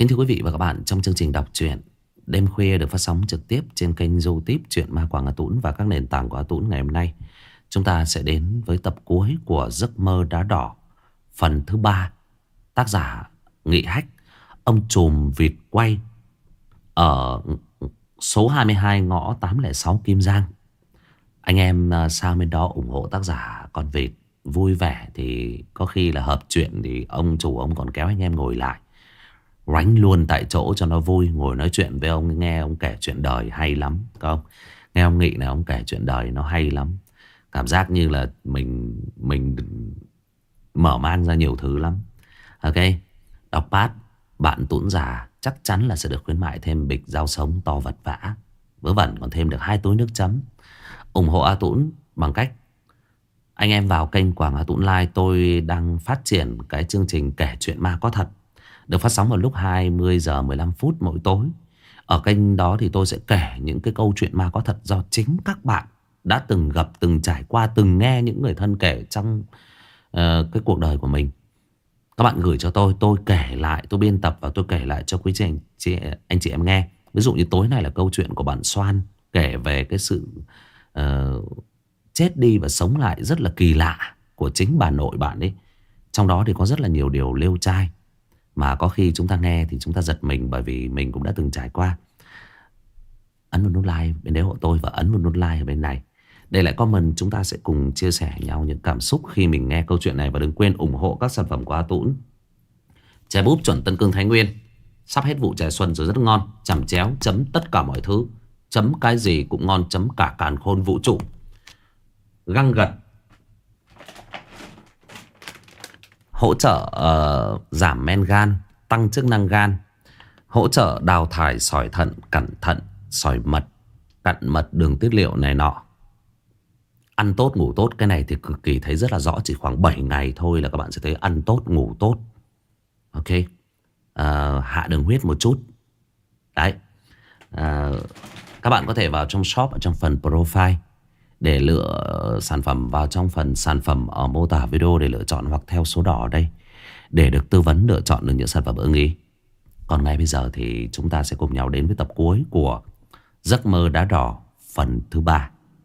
Kính thưa quý vị và các bạn, trong chương trình đọc truyện đêm khuya được phát sóng trực tiếp trên kênh YouTube Truyện Ma Quảng Hà Tũng và các nền tảng của Hà Tũng, ngày hôm nay chúng ta sẽ đến với tập cuối của Giấc Mơ Đá Đỏ phần thứ 3. Tác giả Nghị Hách, ông trùm vịt quay, ở số 22 ngõ 806 Kim Giang. Anh em sang bên đó ủng hộ tác giả con vịt vui vẻ thì có khi là hợp chuyện thì ông chủ ông còn kéo anh em ngồi lại ránh luôn tại chỗ cho nó vui, ngồi nói chuyện với ông, nghe ông kể chuyện đời hay lắm, không? Nghe ông Nghị này, ông kể chuyện đời nó hay lắm. Cảm giác như là mình mở mang ra nhiều thứ lắm. Ok, đọc pad bạn Tũng già chắc chắn là sẽ được khuyến mại thêm bịch rau sống to vật vã, vớ vẩn còn thêm được 2 túi nước chấm. Ủng hộ A Tũng bằng cách anh em vào kênh Quảng Hà Tũng Live. Tôi đang phát triển cái chương trình kể chuyện ma có thật, được phát sóng vào lúc 20 giờ 15 phút mỗi tối. Ở kênh đó thì tôi sẽ kể những cái câu chuyện ma có thật do chính các bạn đã từng gặp, từng trải qua, từng nghe những người thân kể trong cái cuộc đời của mình. Các bạn gửi cho tôi kể lại, tôi biên tập và tôi kể lại cho quý anh chị em nghe. Ví dụ như tối nay là câu chuyện của bạn Soan, kể về cái sự chết đi và sống lại rất là kỳ lạ của chính bà nội bạn ấy. Trong đó thì có rất là nhiều điều lêu trai mà có khi chúng ta nghe thì chúng ta giật mình, bởi vì mình cũng đã từng trải qua. Ấn vào nút like bên đấy hộ tôi và ấn vào nút like ở bên này. Để lại comment, chúng ta sẽ cùng chia sẻ nhau những cảm xúc khi mình nghe câu chuyện này. Và đừng quên ủng hộ các sản phẩm của A Tũng. Chè búp chuẩn Tân Cương Thái Nguyên, sắp hết vụ chè xuân rồi, rất ngon. Chẩm chéo, chấm tất cả mọi thứ, chấm cái gì cũng ngon, chấm cả càn khôn vũ trụ. Găng gật, hỗ trợ giảm men gan, tăng chức năng gan, hỗ trợ đào thải sỏi thận, cẩn thận, sỏi mật, cặn mật, đường tiết niệu này nọ. Ăn tốt ngủ tốt, cái này thì cực kỳ thấy rất là rõ. Chỉ khoảng 7 ngày thôi là các bạn sẽ thấy ăn tốt ngủ tốt. Ok, hạ đường huyết một chút. Đấy, các bạn có thể vào trong shop, ở trong phần profile để lựa sản phẩm, vào trong phần sản phẩm ở mô tả video để lựa chọn, hoặc theo số đỏ ở đây để được tư vấn lựa chọn được những sản phẩm ưng ý. Còn ngay bây giờ thì chúng ta sẽ cùng nhau đến với tập cuối của Giấc Mơ Đá Đỏ phần thứ 3.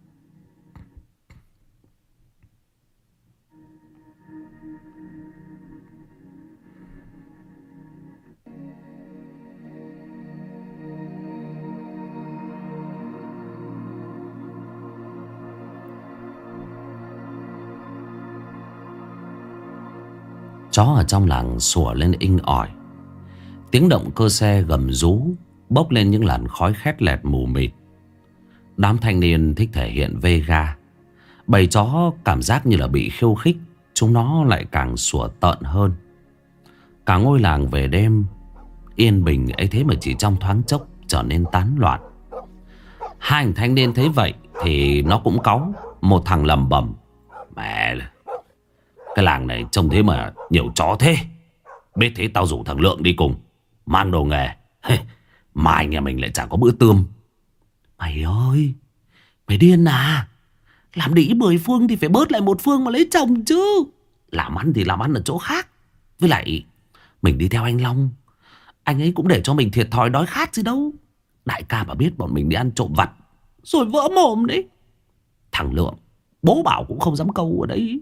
Chó ở trong làng sủa lên inh ỏi. Tiếng động cơ xe gầm rú bốc lên những làn khói khét lẹt mù mịt. Đám thanh niên thích thể hiện Vega. Bầy chó cảm giác như là bị khiêu khích, chúng nó lại càng sủa tợn hơn. Cả ngôi làng về đêm yên bình ấy thế mà chỉ trong thoáng chốc trở nên tán loạn. Hai anh thanh niên thấy vậy thì nó cũng cáu. Một thằng lầm bầm: mẹ, cái làng này trông thế mà nhiều chó thế. Biết thế tao rủ thằng Lượng đi cùng, mang đồ nghề. Mai nhà mình lại chẳng có bữa tươm. Mày ơi, mày điên à? Làm đĩ 10 phương thì phải bớt lại 1 phương mà lấy chồng chứ. Làm ăn thì làm ăn ở chỗ khác. Với lại mình đi theo anh Long, anh ấy cũng để cho mình thiệt thòi đói khát gì đâu. Đại ca mà biết bọn mình đi ăn trộm vặt rồi vỡ mồm đấy. Thằng Lượng bố bảo cũng không dám câu ở đấy.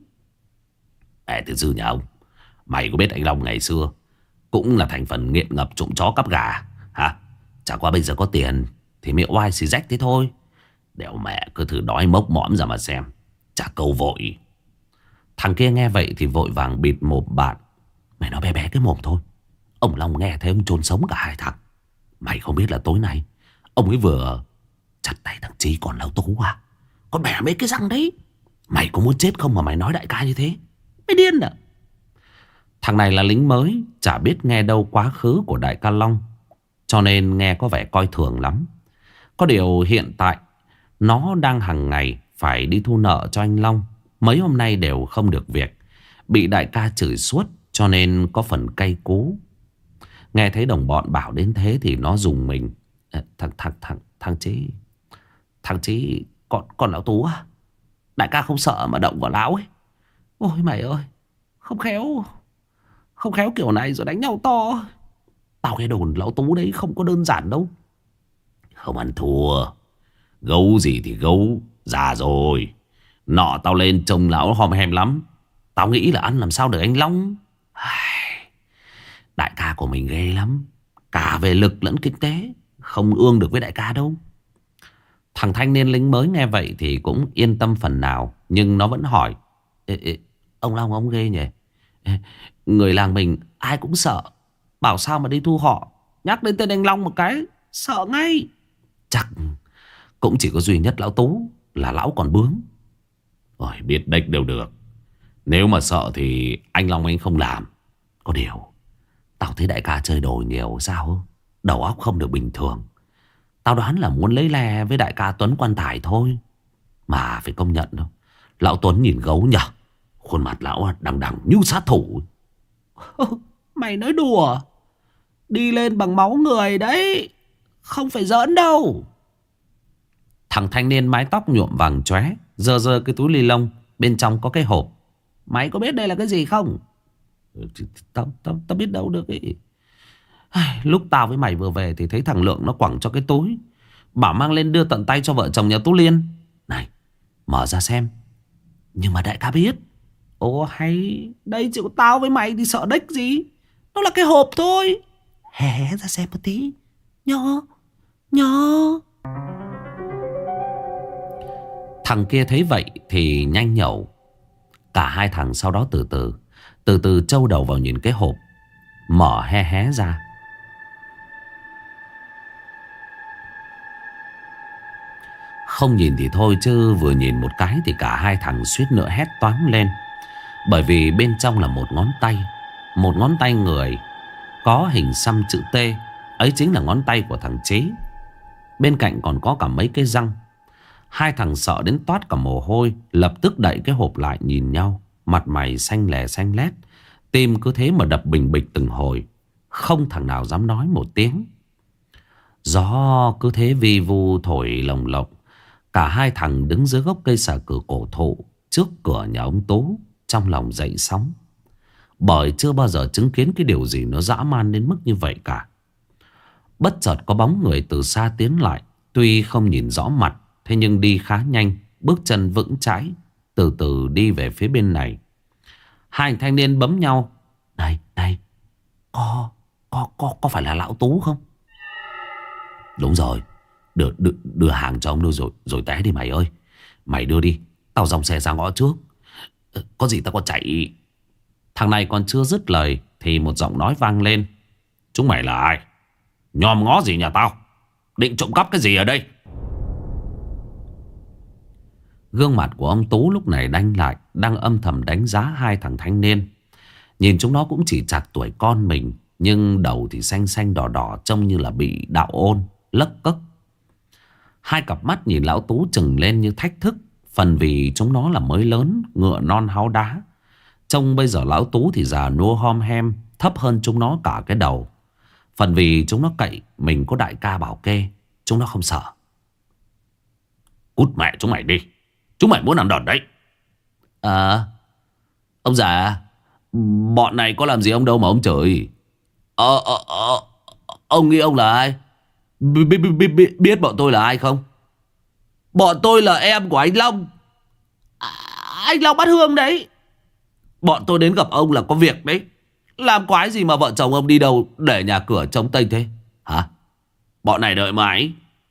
Ê từ dư nhà ông, mày có biết anh Long ngày xưa cũng là thành phần nghiện ngập trộm chó cắp gà hả? Chả qua bây giờ có tiền thì miệng oai xì rách thế thôi. Đẻo mẹ cứ thử đói mốc mõm ra mà xem. Chả câu vội. Thằng kia nghe vậy thì vội vàng bịt mồm bạn. Mày nói bé bé cái mồm thôi. Ông Long nghe thấy ông chôn sống cả hai thằng. Mày không biết là tối nay ông ấy vừa chặt tay thằng Chí còn Lão Tú à? Còn bẻ mấy cái răng đấy. Mày có muốn chết không mà mày nói đại ca như thế? Mày điên à? Thằng này là lính mới, chả biết nghe đâu quá khứ của đại ca Long, cho nên nghe có vẻ coi thường lắm. Có điều hiện tại nó đang hàng ngày phải đi thu nợ cho anh Long. Mấy hôm nay đều không được việc, bị đại ca chửi suốt, cho nên có phần cay cú. Nghe thấy đồng bọn bảo đến thế thì nó dùng mình. Thằng Chí còn Lão Tú à? Đại ca không sợ mà động vào lão ấy. Ôi mày ơi, không khéo kiểu này rồi đánh nhau to. Tao nghe đồn lão Tú đấy không có đơn giản đâu. Không ăn thua. Gấu gì thì gấu, già rồi. Nọ tao lên trông lão hòm hèm lắm. Tao nghĩ là ăn làm sao được anh Long. Đại ca của mình ghê lắm, cả về lực lẫn kinh tế. Không ương được với đại ca đâu. Thằng thanh niên lính mới nghe vậy thì cũng yên tâm phần nào. Nhưng nó vẫn hỏi: ông Long ông ghê nhỉ? Người làng mình ai cũng sợ. Bảo sao mà đi thu họ, nhắc đến tên anh Long một cái sợ ngay. Chắc cũng chỉ có duy nhất lão Tú là lão còn bướng. Ôi, biết đếch đều được. Nếu mà sợ thì anh Long anh không làm. Có điều tao thấy đại ca chơi đồ nhiều sao, đầu óc không được bình thường. Tao đoán là muốn lấy le với đại ca Tuấn quan tài thôi. Mà phải công nhận đâu, lão Tuấn nhìn gấu nhở. Khuôn mặt lão đằng đằng như sát thủ. Mày nói đùa. Đi lên bằng máu người đấy, không phải giỡn đâu. Thằng thanh niên mái tóc nhuộm vàng chóe giơ giơ cái túi ly lông, bên trong có cái hộp. Mày có biết đây là cái gì không? Tao biết đâu được ý. Lúc tao với mày vừa về thì thấy thằng Lượng nó quẳng cho cái túi, bảo mang lên đưa tận tay cho vợ chồng nhà Tú Liên. Này, mở ra xem. Nhưng mà đại ca biết. Ồ hay, đây chỉ có tao với mày thì sợ đếch gì. Nó là cái hộp thôi. Hé ra xem một tí. Nhỏ Thằng kia thấy vậy thì nhanh nhẩu. Cả hai thằng sau đó từ từ trâu đầu vào nhìn cái hộp. Mở hé ra. Không nhìn thì thôi chứ vừa nhìn một cái thì cả hai thằng suýt nữa hét toáng lên. Bởi vì bên trong là một ngón tay. Một ngón tay người có hình xăm chữ T. Ấy chính là ngón tay của thằng Chế. Bên cạnh còn có cả mấy cái răng. Hai thằng sợ đến toát cả mồ hôi, lập tức đậy cái hộp lại nhìn nhau. Mặt mày xanh lè xanh lét. Tim cứ thế mà đập bình bịch từng hồi. Không thằng nào dám nói một tiếng. Gió cứ thế vi vu thổi lồng lộng. Cả hai thằng đứng dưới gốc cây xà cừ cổ thụ trước cửa nhà ông Tú, trong lòng dậy sóng. Bởi chưa bao giờ chứng kiến cái điều gì nó dã man đến mức như vậy cả. Bất chợt có bóng người từ xa tiến lại. Tuy không nhìn rõ mặt, thế nhưng đi khá nhanh, bước chân vững chãi, từ từ đi về phía bên này. Hai anh thanh niên bấm nhau. Này, có phải là lão Tú không? Đúng rồi. Đưa hàng cho ông đưa rồi té đi mày ơi. Mày đưa đi, tao dòng xe ra ngõ trước. Có gì tao còn chạy. Thằng này còn chưa dứt lời thì một giọng nói vang lên. Chúng mày là ai? Nhòm ngó gì nhà tao? Định trộm cắp cái gì ở đây? Gương mặt của ông Tú lúc này đanh lại, đang âm thầm đánh giá hai thằng thanh niên. Nhìn chúng nó cũng chỉ chạc tuổi con mình, nhưng đầu thì xanh xanh đỏ đỏ, trông như là bị đạo ôn, lấc cấc. Hai cặp mắt nhìn lão Tú trừng lên như thách thức. Phần vì chúng nó là mới lớn, ngựa non háo đá. Trông bây giờ lão Tú thì già nua hom hem, thấp hơn chúng nó cả cái đầu. Phần vì chúng nó cậy mình có đại ca bảo kê, chúng nó không sợ. Cút mẹ chúng mày đi. Chúng mày muốn làm đòn đấy. Ông già, bọn này có làm gì ông đâu mà ông chửi. Ông nghĩ ông là ai? Biết bọn tôi là ai không? Bọn tôi là em của anh Long. Anh Long Bát Hương đấy. Bọn tôi đến gặp ông là có việc đấy. Làm quái gì mà vợ chồng ông đi đâu để nhà cửa trống tênh thế hả? Bọn này đợi mãi.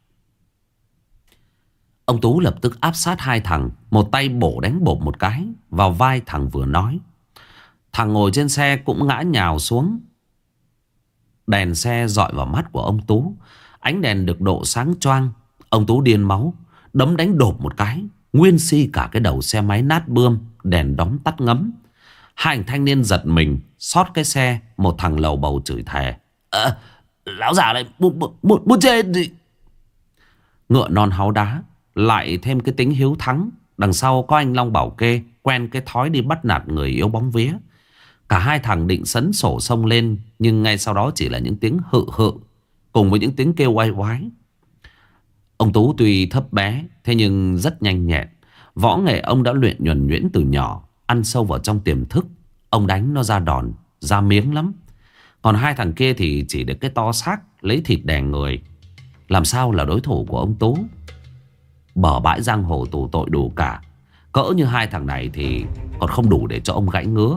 Ông Tú lập tức áp sát hai thằng, một tay bổ đánh bộp một cái vào vai thằng vừa nói. Thằng ngồi trên xe cũng ngã nhào xuống. Đèn xe dọi vào mắt của ông Tú. Ánh đèn được độ sáng choang. Ông Tú điên máu, đấm đánh đột một cái, nguyên si cả cái đầu xe máy nát bươm. Đèn đóm tắt ngấm. Hai anh thanh niên giật mình, xót cái xe. Một thằng lầu bầu chửi thề. Lão già này muốn chết gì. Ngựa non háu đá, lại thêm cái tính hiếu thắng. Đằng sau có anh Long bảo kê, quen cái thói đi bắt nạt người yếu bóng vía. Cả hai thằng định sấn sổ xông lên, nhưng ngay sau đó chỉ là những tiếng hự hự cùng với những tiếng kêu oai oái. Ông Tú tuy thấp bé, thế nhưng rất nhanh nhẹn. Võ nghệ ông đã luyện nhuần nhuyễn từ nhỏ, ăn sâu vào trong tiềm thức. Ông đánh nó ra đòn, ra miếng lắm. Còn hai thằng kia thì chỉ được cái to xác lấy thịt đè người, làm sao là đối thủ của ông Tú. Bờ bãi giang hồ tù tội đủ cả. Cỡ như hai thằng này thì còn không đủ để cho ông gãy ngứa.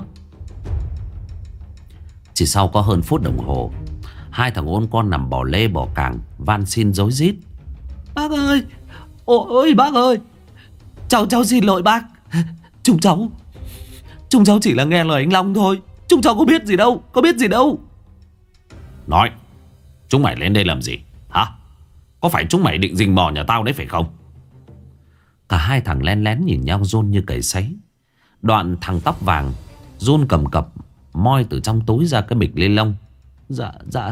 Chỉ sau có hơn phút đồng hồ, hai thằng ôn con nằm bò lê bò càng, van xin rối rít. Bác ơi, ôi bác ơi, cháu xin lỗi bác. Chúng cháu chỉ là nghe lời anh Long thôi. Chúng cháu có biết gì đâu. Nói, chúng mày lên đây làm gì hả? Có phải chúng mày định rình mò nhà tao đấy phải không? Cả hai thằng lén lén nhìn nhau run như cầy sấy. Đoạn thằng tóc vàng run cầm cập moi từ trong túi ra cái bịch ni lông. Dạ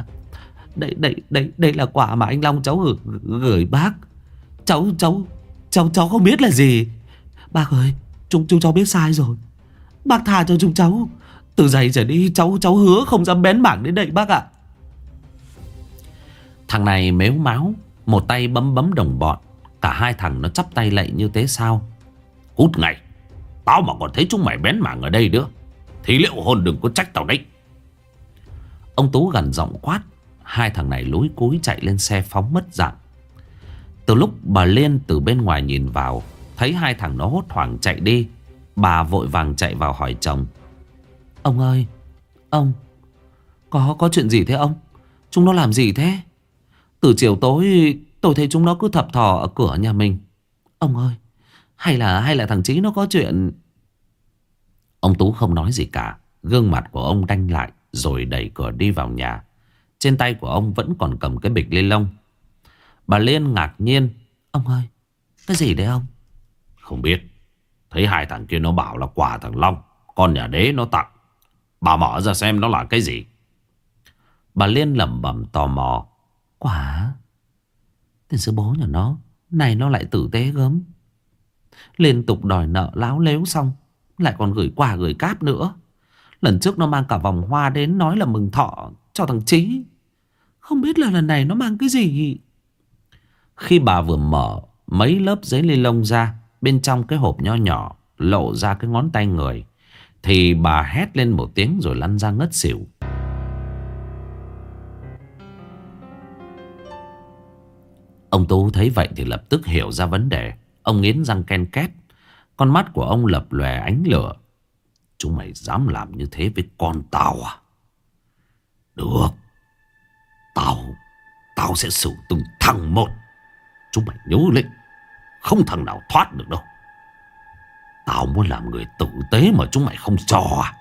Đây là quà mà anh Long cháu gửi bác. Cháu không biết là gì. Bác ơi, chúng cháu biết sai rồi. Bác tha cho chúng cháu. Từ giày trở đi cháu hứa không dám bén mảng đến đây bác ạ. Thằng này mếu máo, một tay bấm đồng bọn. Cả hai thằng nó chắp tay lạy như thế sao. Cút ngay. Tao mà còn thấy chúng mày bén mảng ở đây nữa thì liệu hồn đừng có trách tao đấy. Ông Tú gằn giọng quát. Hai thằng này lúi cúi chạy lên xe phóng mất dạng. Từ lúc bà Liên từ bên ngoài nhìn vào, thấy hai thằng nó hốt hoảng chạy đi, bà vội vàng chạy vào hỏi chồng. Ông ơi, ông có chuyện gì thế ông? Chúng nó làm gì thế? Từ chiều tối tôi thấy chúng nó cứ thập thò ở cửa nhà mình. Ông ơi, hay là thằng Chí nó có chuyện. Ông Tú không nói gì cả. Gương mặt của ông đanh lại rồi đẩy cửa đi vào nhà. Trên tay của ông vẫn còn cầm cái bịch ni lông. Bà Liên ngạc nhiên. Ông ơi, cái gì đấy ông? Không biết. Thấy hai thằng kia nó bảo là quà thằng Long, con nhà đế nó tặng. Bà mở ra xem nó là cái gì. Bà Liên lẩm bẩm tò mò. Quả tên sư bố nhà nó này nó lại tử tế gớm. Liên tục đòi nợ láo lếu xong lại còn gửi quà gửi cáp nữa. Lần trước nó mang cả vòng hoa đến nói là mừng thọ cho thằng Chí. Không biết là lần này nó mang cái gì. Khi bà vừa mở mấy lớp giấy ni lông ra, bên trong cái hộp nho nhỏ lộ ra cái ngón tay người, thì bà hét lên một tiếng rồi lăn ra ngất xỉu. Ông Tú thấy vậy thì lập tức hiểu ra vấn đề. Ông nghiến răng ken két. Con mắt của ông lập lòe ánh lửa. Chúng mày dám làm như thế với con tao à? Được. Tao sẽ xử từng thằng một. Chúng mày nhớ lệnh, không thằng nào thoát được đâu. Tao muốn làm người tử tế mà chúng mày không cho à?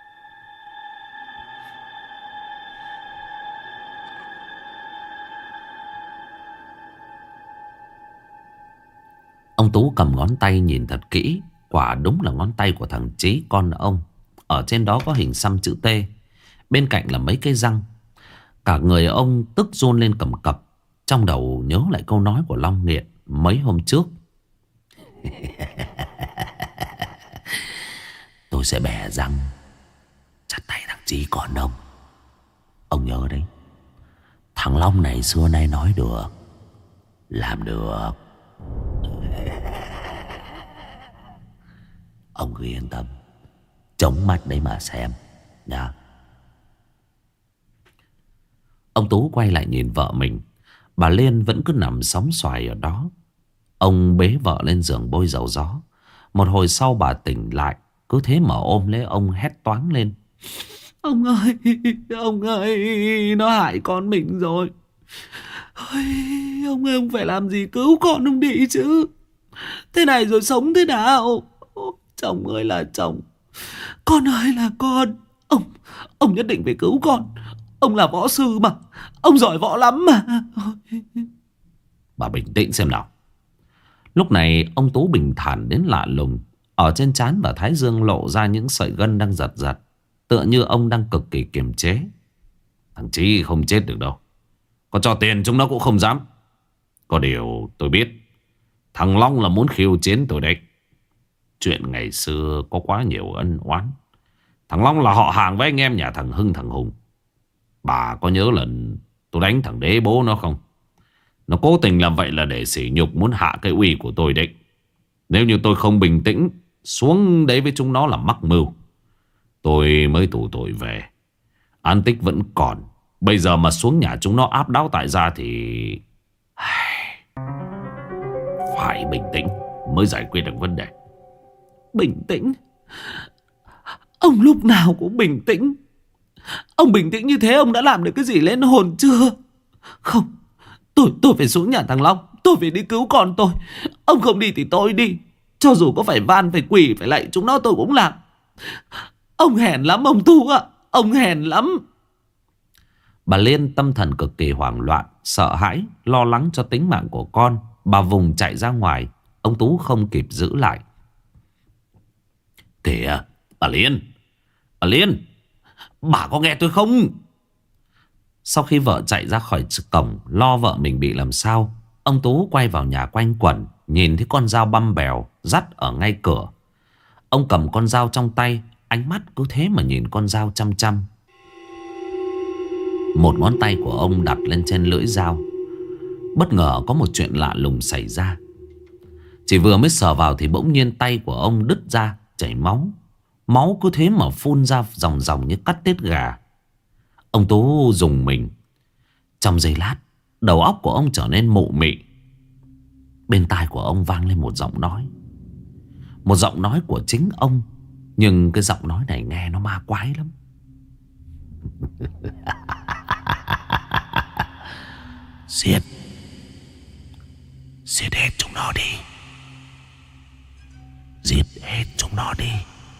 Ông Tú cầm ngón tay nhìn thật kỹ. Quả đúng là ngón tay của thằng Chí con ông. Ở trên đó có hình xăm chữ T, bên cạnh là mấy cái răng. Cả người ông tức run lên cầm cập. Trong đầu nhớ lại câu nói của Long Nghiện mấy hôm trước. Tôi sẽ bẻ răng chặt tay thằng Chí con ông. Ông nhớ đấy, thằng Long này xưa nay nói được làm được. Ông cứ yên tâm, chống mắt đấy mà xem nha. Ông Tú quay lại nhìn vợ mình. Bà Liên vẫn cứ nằm sóng xoài ở đó. Ông bế vợ lên giường bôi dầu gió. Một hồi sau bà tỉnh lại, cứ thế mà ôm lấy ông hét toáng lên. Ông ơi, nó hại con mình rồi. Ôi, ông ơi, ông phải làm gì cứu con ông đi chứ. Thế này rồi sống thế nào? Chồng ơi là chồng, con ơi là con. Ông nhất định phải cứu con. Ông là võ sư mà, ông giỏi võ lắm mà. Bà bình tĩnh xem nào. Lúc này ông Tú bình thản đến lạ lùng. Ở trên trán và thái dương lộ ra những sợi gân đang giật giật, tựa như ông đang cực kỳ kiềm chế. Thằng Chí không chết được đâu. Có cho tiền chúng nó cũng không dám. Có điều tôi biết thằng Long là muốn khiêu chiến tôi đấy. Chuyện ngày xưa có quá nhiều ân oán. Thằng Long là họ hàng với anh em nhà thằng Hưng thằng Hùng. Bà có nhớ lần tôi đánh thằng đế bố nó không? Nó cố tình làm vậy là để sỉ nhục, muốn hạ cái uy của tôi đấy. Nếu như tôi không bình tĩnh xuống đấy với chúng nó là mắc mưu, tôi mới tù tội về. An tích vẫn còn. Bây giờ mà xuống nhà chúng nó áp đáo tại gia thì phải bình tĩnh mới giải quyết được vấn đề. Bình tĩnh? Ông lúc nào cũng bình tĩnh. Ông bình tĩnh như thế ông đã làm được cái gì lên hồn chưa? Không, tôi phải xuống nhà thằng Long. Tôi phải đi cứu con tôi. Ông không đi thì tôi đi. Cho dù có phải van, phải quỳ, phải lạy chúng nó tôi cũng làm. Ông hèn lắm ông Tú ạ. Ông hèn lắm. Bà Liên tâm thần cực kỳ hoảng loạn, sợ hãi, lo lắng cho tính mạng của con. Bà vùng chạy ra ngoài. Ông Tú không kịp giữ lại. Kìa, bà Liên, bà Liên, bà có nghe tôi không? Sau khi vợ chạy ra khỏi cổng, lo vợ mình bị làm sao, ông Tú quay vào nhà quanh quẩn, nhìn thấy con dao băm bèo dắt ở ngay cửa. Ông cầm con dao trong tay, ánh mắt cứ thế mà nhìn con dao chăm chăm. Một ngón tay của ông đặt lên trên lưỡi dao. Bất ngờ có một chuyện lạ lùng xảy ra. Chỉ vừa mới sờ vào thì bỗng nhiên tay của ông đứt ra, chảy máu. Máu cứ thế mà phun ra dòng dòng như cắt tiết gà. Ông Tú rùng mình. Trong giây lát, đầu óc của ông trở nên mụ mị. Bên tai của ông vang lên một giọng nói. Một giọng nói của chính ông. Nhưng cái giọng nói này nghe nó ma quái lắm. Giết hết chúng nó đi. Giết hết chúng nó đi.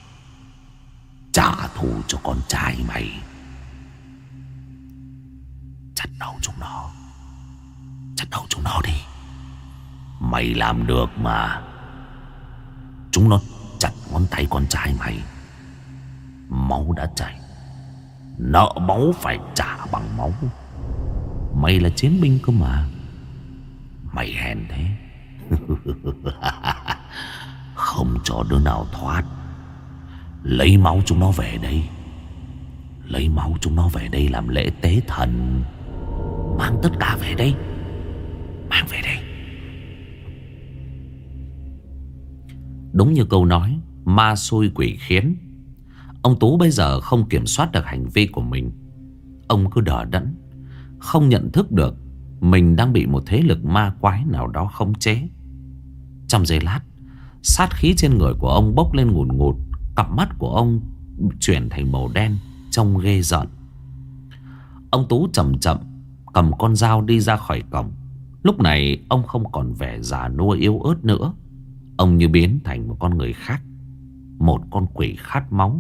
Trả thù cho con trai mày. Chặt đầu chúng nó. Chặt đầu chúng nó đi. Mày làm được mà. Chúng nó chặt ngón tay con trai mày. Máu đã chảy. Nợ máu phải trả bằng máu. Mày là chiến binh cơ mà. Mày hèn thế. Không cho đứa nào thoát. Lấy máu chúng nó về đây. Lấy máu chúng nó về đây làm lễ tế thần. Mang tất cả về đây. Mang về đây. Đúng như câu nói, ma xui quỷ khiến. Ông Tú bây giờ không kiểm soát được hành vi của mình. Ông cứ đờ đẫn, không nhận thức được mình đang bị một thế lực ma quái nào đó khống chế. Trong giây lát, sát khí trên người của ông bốc lên ngùn ngụt. Cặp mắt của ông chuyển thành màu đen, trông ghê rợn. Ông Tú chậm chậm cầm con dao đi ra khỏi cổng. Lúc này ông không còn vẻ già nua yếu ớt nữa. Ông như biến thành một con người khác. Một con quỷ khát máu.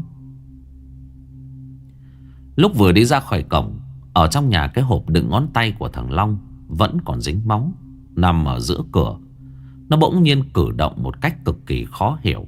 Lúc vừa đi ra khỏi cổng, ở trong nhà cái hộp đựng ngón tay của thằng Long vẫn còn dính máu, nằm ở giữa cửa. Nó bỗng nhiên cử động một cách cực kỳ khó hiểu.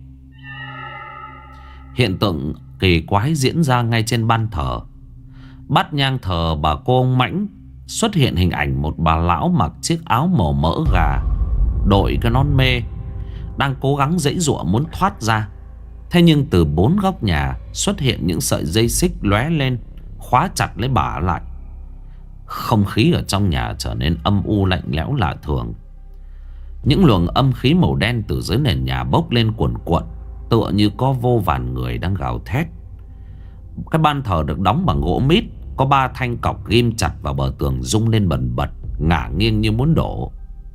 Hiện tượng kỳ quái diễn ra ngay trên ban thờ. Bát nhang thờ bà cô ông Mãnh, xuất hiện hình ảnh một bà lão mặc chiếc áo màu mỡ gà, đội cái nón mê, đang cố gắng giãy giụa muốn thoát ra. Thế nhưng từ bốn góc nhà xuất hiện những sợi dây xích lóe lên, khóa chặt lấy bà lại. Không khí ở trong nhà trở nên âm u lạnh lẽo lạ thường. Những luồng âm khí màu đen từ dưới nền nhà bốc lên cuồn cuộn, tựa như có vô vàn người đang gào thét. Cái ban thờ được đóng bằng gỗ mít, có 3 thanh cọc ghim chặt vào bờ tường rung lên bần bật, ngả nghiêng như muốn đổ.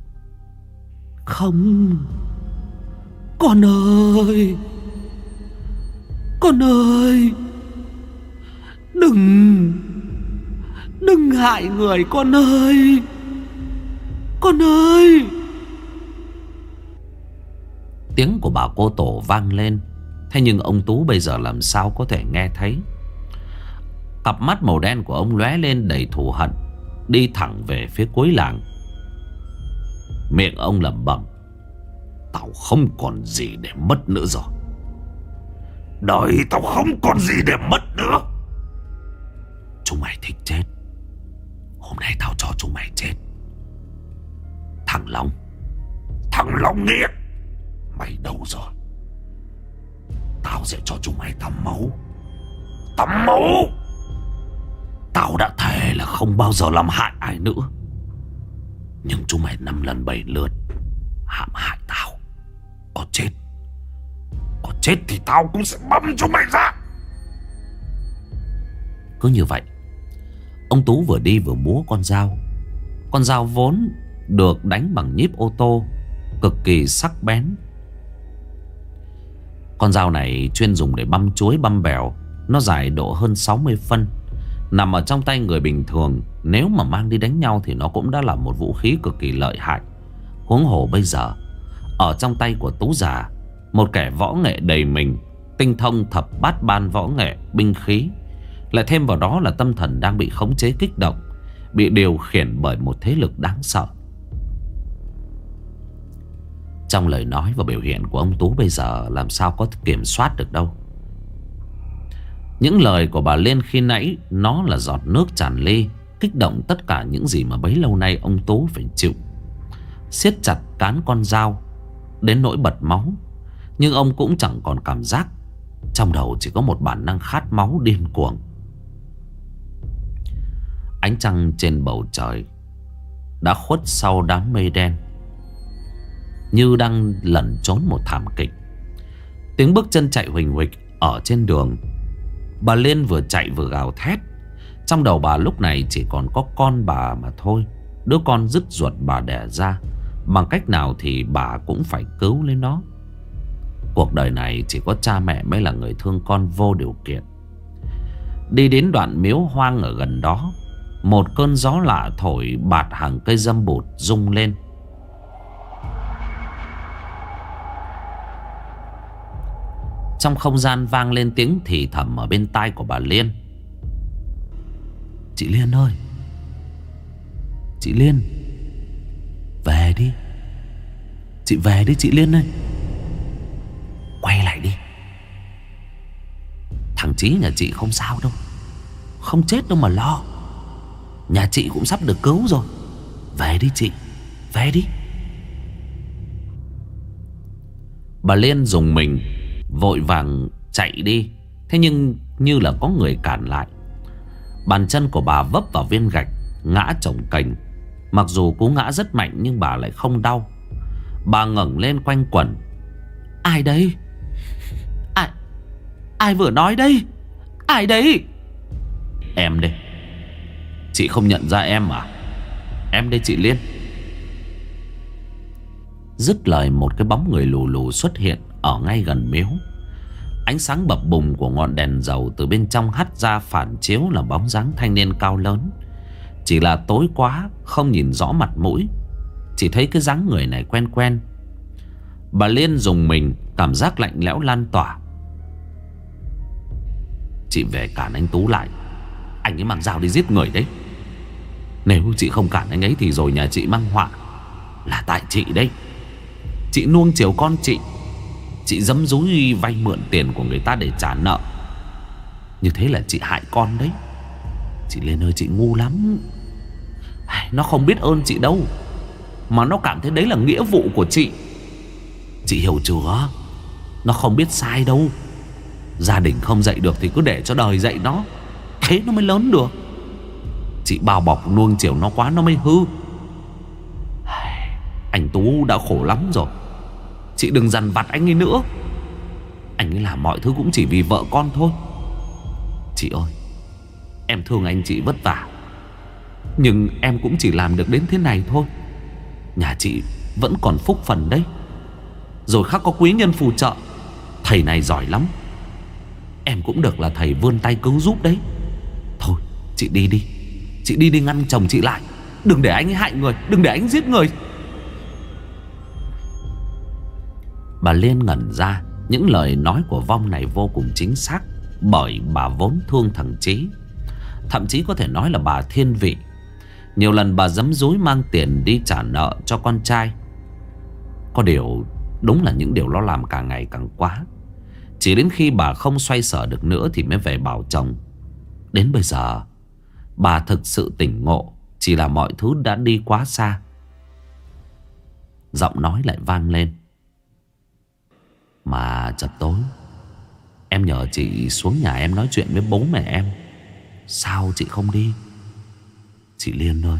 Không. Con ơi. Con ơi. Đừng hại người con ơi. Con ơi. Tiếng của bà cô tổ vang lên. Thế nhưng ông Tú bây giờ làm sao có thể nghe thấy. Cặp mắt màu đen của ông lóe lên đầy thù hận, đi thẳng về phía cuối làng. Miệng ông lẩm bẩm: tao không còn gì để mất nữa rồi. Đời tao không còn gì để mất nữa. Chúng mày thích chết, hôm nay tao cho chúng mày chết. Thằng Long nghiệt, mày đâu rồi? Tao sẽ cho chúng mày tắm máu. Tao đã thề là không bao giờ làm hại ai nữa. Nhưng chúng mày 5 lần 7 lượt hãm hại tao. Có chết thì tao cũng sẽ băm chúng mày ra. Cứ như vậy, Ông Tú vừa đi vừa múa con dao. Con dao vốn được đánh bằng nhíp ô tô, cực kỳ sắc bén. Con dao này chuyên dùng để băm chuối băm bèo. Nó dài độ hơn 60 phân. Nằm ở trong tay người bình thường, nếu mà mang đi đánh nhau thì nó cũng đã là một vũ khí cực kỳ lợi hại. Huống hồ bây giờ ở trong tay của Tú già, một kẻ võ nghệ đầy mình, tinh thông thập bát ban võ nghệ, binh khí, lại thêm vào đó là tâm thần đang bị khống chế kích động, bị điều khiển bởi một thế lực đáng sợ. Trong lời nói và biểu hiện của ông Tú bây giờ làm sao có kiểm soát được đâu. Những lời của bà Liên khi nãy nó là giọt nước tràn ly, kích động tất cả những gì mà bấy lâu nay ông Tú phải chịu. Siết chặt cán con dao đến nỗi bật máu, nhưng ông cũng chẳng còn cảm giác. Trong đầu chỉ có một bản năng khát máu điên cuồng. Ánh trăng trên bầu trời đã khuất sau đám mây đen, như đang lẩn trốn một thảm kịch. Tiếng bước chân chạy huỳnh huỳnh ở trên đường. Bà Liên vừa chạy vừa gào thét. Trong đầu bà lúc này chỉ còn có con bà mà thôi. Đứa con dứt ruột bà đẻ ra, bằng cách nào thì bà cũng phải cứu lấy nó. Cuộc đời này chỉ có cha mẹ mới là người thương con vô điều kiện. Đi đến đoạn miếu hoang ở gần đó, một cơn gió lạ thổi bạt hàng cây dâm bụt rung lên. Trong không gian vang lên tiếng thì thầm ở bên tai của bà Liên. Chị Liên ơi, chị Liên, về đi. Chị về đi chị Liên ơi. Quay lại đi. Thằng Chí nhà chị không sao đâu, không chết đâu mà lo. Nhà chị cũng sắp được cứu rồi. Về đi chị, về đi. Bà Liên dùng mình, vội vàng chạy đi. Thế nhưng như là có người cản lại. Bàn chân của bà vấp vào viên gạch, ngã chồng kềnh. Mặc dù cú ngã rất mạnh nhưng bà lại không đau. Bà ngẩng lên quanh quẩn. Ai đây? Ai vừa nói đây? Ai đây? Em đây. Chị không nhận ra em à? Em đây chị Liên. Dứt lời, một cái bóng người lù lù xuất hiện ở ngay gần miếu. Ánh sáng bập bùng của ngọn đèn dầu từ bên trong hắt ra, phản chiếu là bóng dáng thanh niên cao lớn. Chỉ là tối quá không nhìn rõ mặt mũi, chỉ thấy cái dáng người này quen quen. Bà Liên dùng mình, cảm giác lạnh lẽo lan tỏa. Chị về cản anh Tú lại. Anh ấy mang dao đi giết người đấy. Nếu chị không cản anh ấy thì rồi nhà chị mang họa. Là tại chị đấy. Chị nuông chiều con chị. Chị giấm dúi vay mượn tiền của người ta để trả nợ. Như thế là chị hại con đấy. Chị Liên ơi, chị ngu lắm. Nó không biết ơn chị đâu, mà nó cảm thấy đấy là nghĩa vụ của chị. Chị hiểu chưa? Nó không biết sai đâu. Gia đình không dạy được thì cứ để cho đời dạy nó, thế nó mới lớn được. Chị bao bọc nuông chiều nó quá nó mới hư. Anh Tú đã khổ lắm rồi. Chị đừng dằn vặt anh ấy nữa. Anh ấy làm mọi thứ cũng chỉ vì vợ con thôi. Chị ơi, em thương anh chị vất vả, nhưng em cũng chỉ làm được đến thế này thôi. Nhà chị vẫn còn phúc phần đấy. Rồi khắc có quý nhân phù trợ. Thầy này giỏi lắm. Em cũng được là thầy vươn tay cứu giúp đấy. Thôi chị đi đi. Chị đi đi ngăn chồng chị lại. Đừng để anh ấy hại người, đừng để anh ấy giết người. Bà Liên ngẩn ra. Những lời nói của Vong này vô cùng chính xác, bởi bà vốn thương thằng Chí. Thậm chí có thể nói là bà thiên vị. Nhiều lần bà giấm dúi mang tiền đi trả nợ cho con trai. Có điều đúng là những điều nó làm càng ngày càng quá. Chỉ đến khi bà không xoay sở được nữa thì mới về bảo chồng. Đến bây giờ bà thực sự tỉnh ngộ, chỉ là mọi thứ đã đi quá xa. Giọng nói lại vang lên. Mà chập tối em nhờ chị xuống nhà em nói chuyện với bố mẹ em. Sao chị không đi? Chị Liên ơi,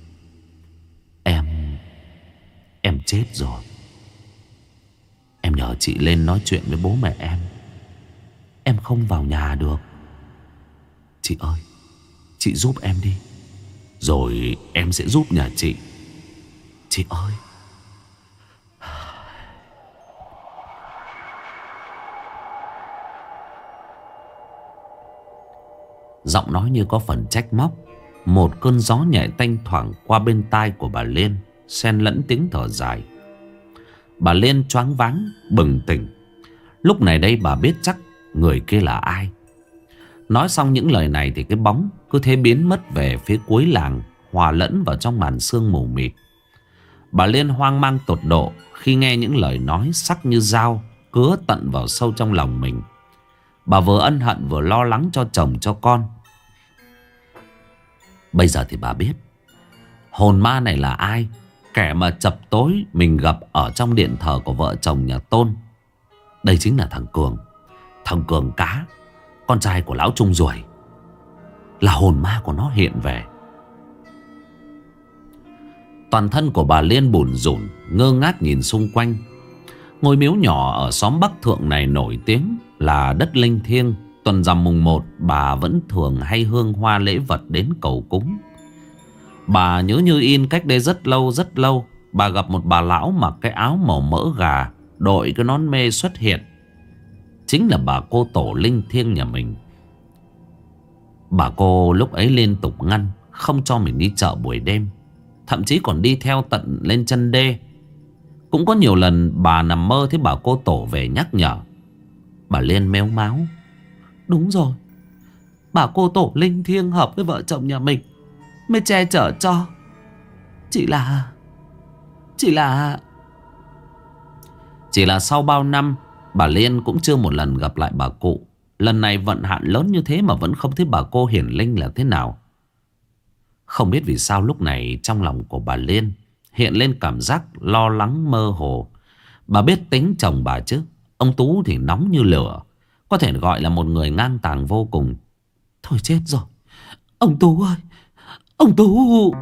em chết rồi. Em nhờ chị lên nói chuyện với bố mẹ em không vào nhà được. Chị ơi, Chị giúp em đi, rồi em sẽ giúp nhà chị. Chị ơi. Giọng nói như có phần trách móc. Một cơn gió nhẹ tanh thoảng qua bên tai của bà Liên, xen lẫn tiếng thở dài. Bà Liên choáng váng bừng tỉnh. Lúc này đây bà biết chắc người kia là ai. Nói xong những lời này thì cái bóng cứ thế biến mất về phía cuối làng, hòa lẫn vào trong màn sương mù mịt. Bà Liên hoang mang tột độ khi nghe những lời nói sắc như dao cứa tận vào sâu trong lòng mình. Bà vừa ân hận vừa lo lắng cho chồng cho con. Bây giờ thì bà biết hồn ma này là ai. Kẻ mà chập tối mình gặp ở trong điện thờ của vợ chồng nhà Tôn. Đây chính là thằng Cường. Thằng Cường cá, con trai của lão Trung Ruồi. Là hồn ma của nó hiện về. Toàn thân của bà Liên bủn rủn, ngơ ngác nhìn xung quanh. Ngôi miếu nhỏ ở xóm Bắc Thượng này nổi tiếng là đất linh thiêng. Tuần rằm mùng 1 bà vẫn thường hay hương hoa lễ vật đến cầu cúng. Bà nhớ như in cách đây rất lâu bà gặp một bà lão mặc cái áo màu mỡ gà, đội cái nón mê xuất hiện. Chính là bà cô tổ linh thiêng nhà mình. Bà cô lúc ấy liên tục ngăn không cho mình đi chợ buổi đêm, thậm chí còn đi theo tận lên chân đê. Cũng có nhiều lần bà nằm mơ thấy bà cô tổ về nhắc nhở. Bà Liên mếu máo. Đúng rồi, bà cô tổ linh thiêng hợp với vợ chồng nhà mình mới che chở cho. Chỉ là sau bao năm bà Liên cũng chưa một lần gặp lại bà cụ. Lần này vận hạn lớn như thế mà vẫn không thấy bà cô hiển linh là thế nào. Không biết vì sao lúc này trong lòng của bà Liên hiện lên cảm giác lo lắng mơ hồ. Bà biết tính chồng bà chứ. Ông Tú thì nóng như lửa, có thể gọi là một người ngang tàng vô cùng. Thôi chết rồi. Ông Tú ơi, ông Tú.